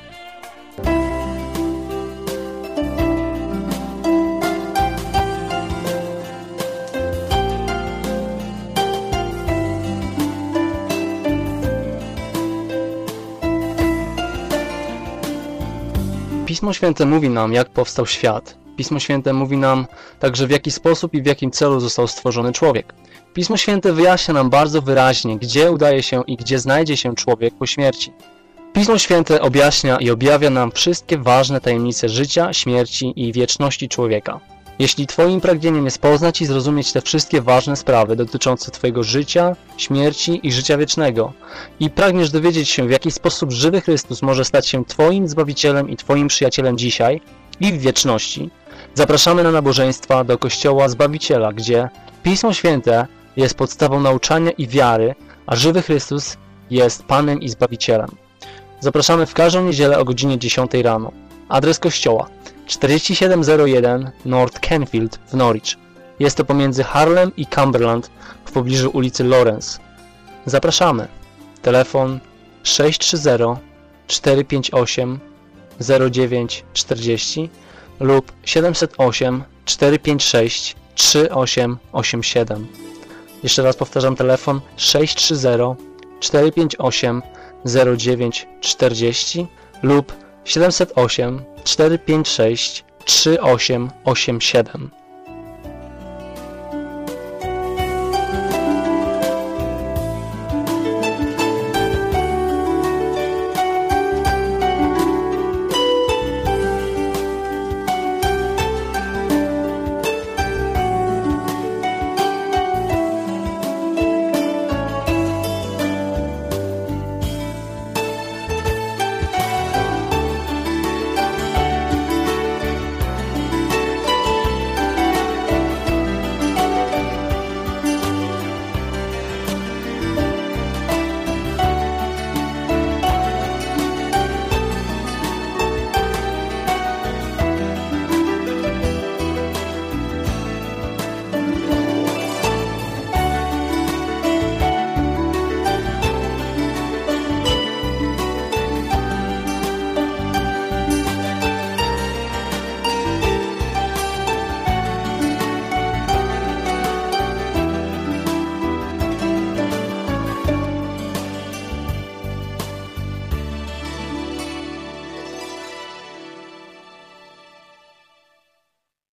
Pismo Święte mówi nam, jak powstał świat. Pismo Święte mówi nam także, w jaki sposób i w jakim celu został stworzony człowiek. Pismo Święte wyjaśnia nam bardzo wyraźnie, gdzie udaje się i gdzie znajdzie się człowiek po śmierci. Pismo Święte objaśnia i objawia nam wszystkie ważne tajemnice życia, śmierci i wieczności człowieka. Jeśli Twoim pragnieniem jest poznać i zrozumieć te wszystkie ważne sprawy dotyczące Twojego życia, śmierci i życia wiecznego i pragniesz dowiedzieć się, w jaki sposób żywy Chrystus może stać się Twoim Zbawicielem i Twoim przyjacielem dzisiaj i w wieczności, zapraszamy na nabożeństwa do Kościoła Zbawiciela, gdzie Pismo Święte jest podstawą nauczania i wiary, a żywy Chrystus jest Panem i Zbawicielem. Zapraszamy w każdą niedzielę o godzinie 10 rano. Adres kościoła 4701 North Canfield w Norwich. Jest to pomiędzy Harlem i Cumberland w pobliżu ulicy Lawrence. Zapraszamy. Telefon 630 458 0940 lub 708 456 3887. Jeszcze raz powtarzam, telefon 630 458 0940 lub 708 456 3887.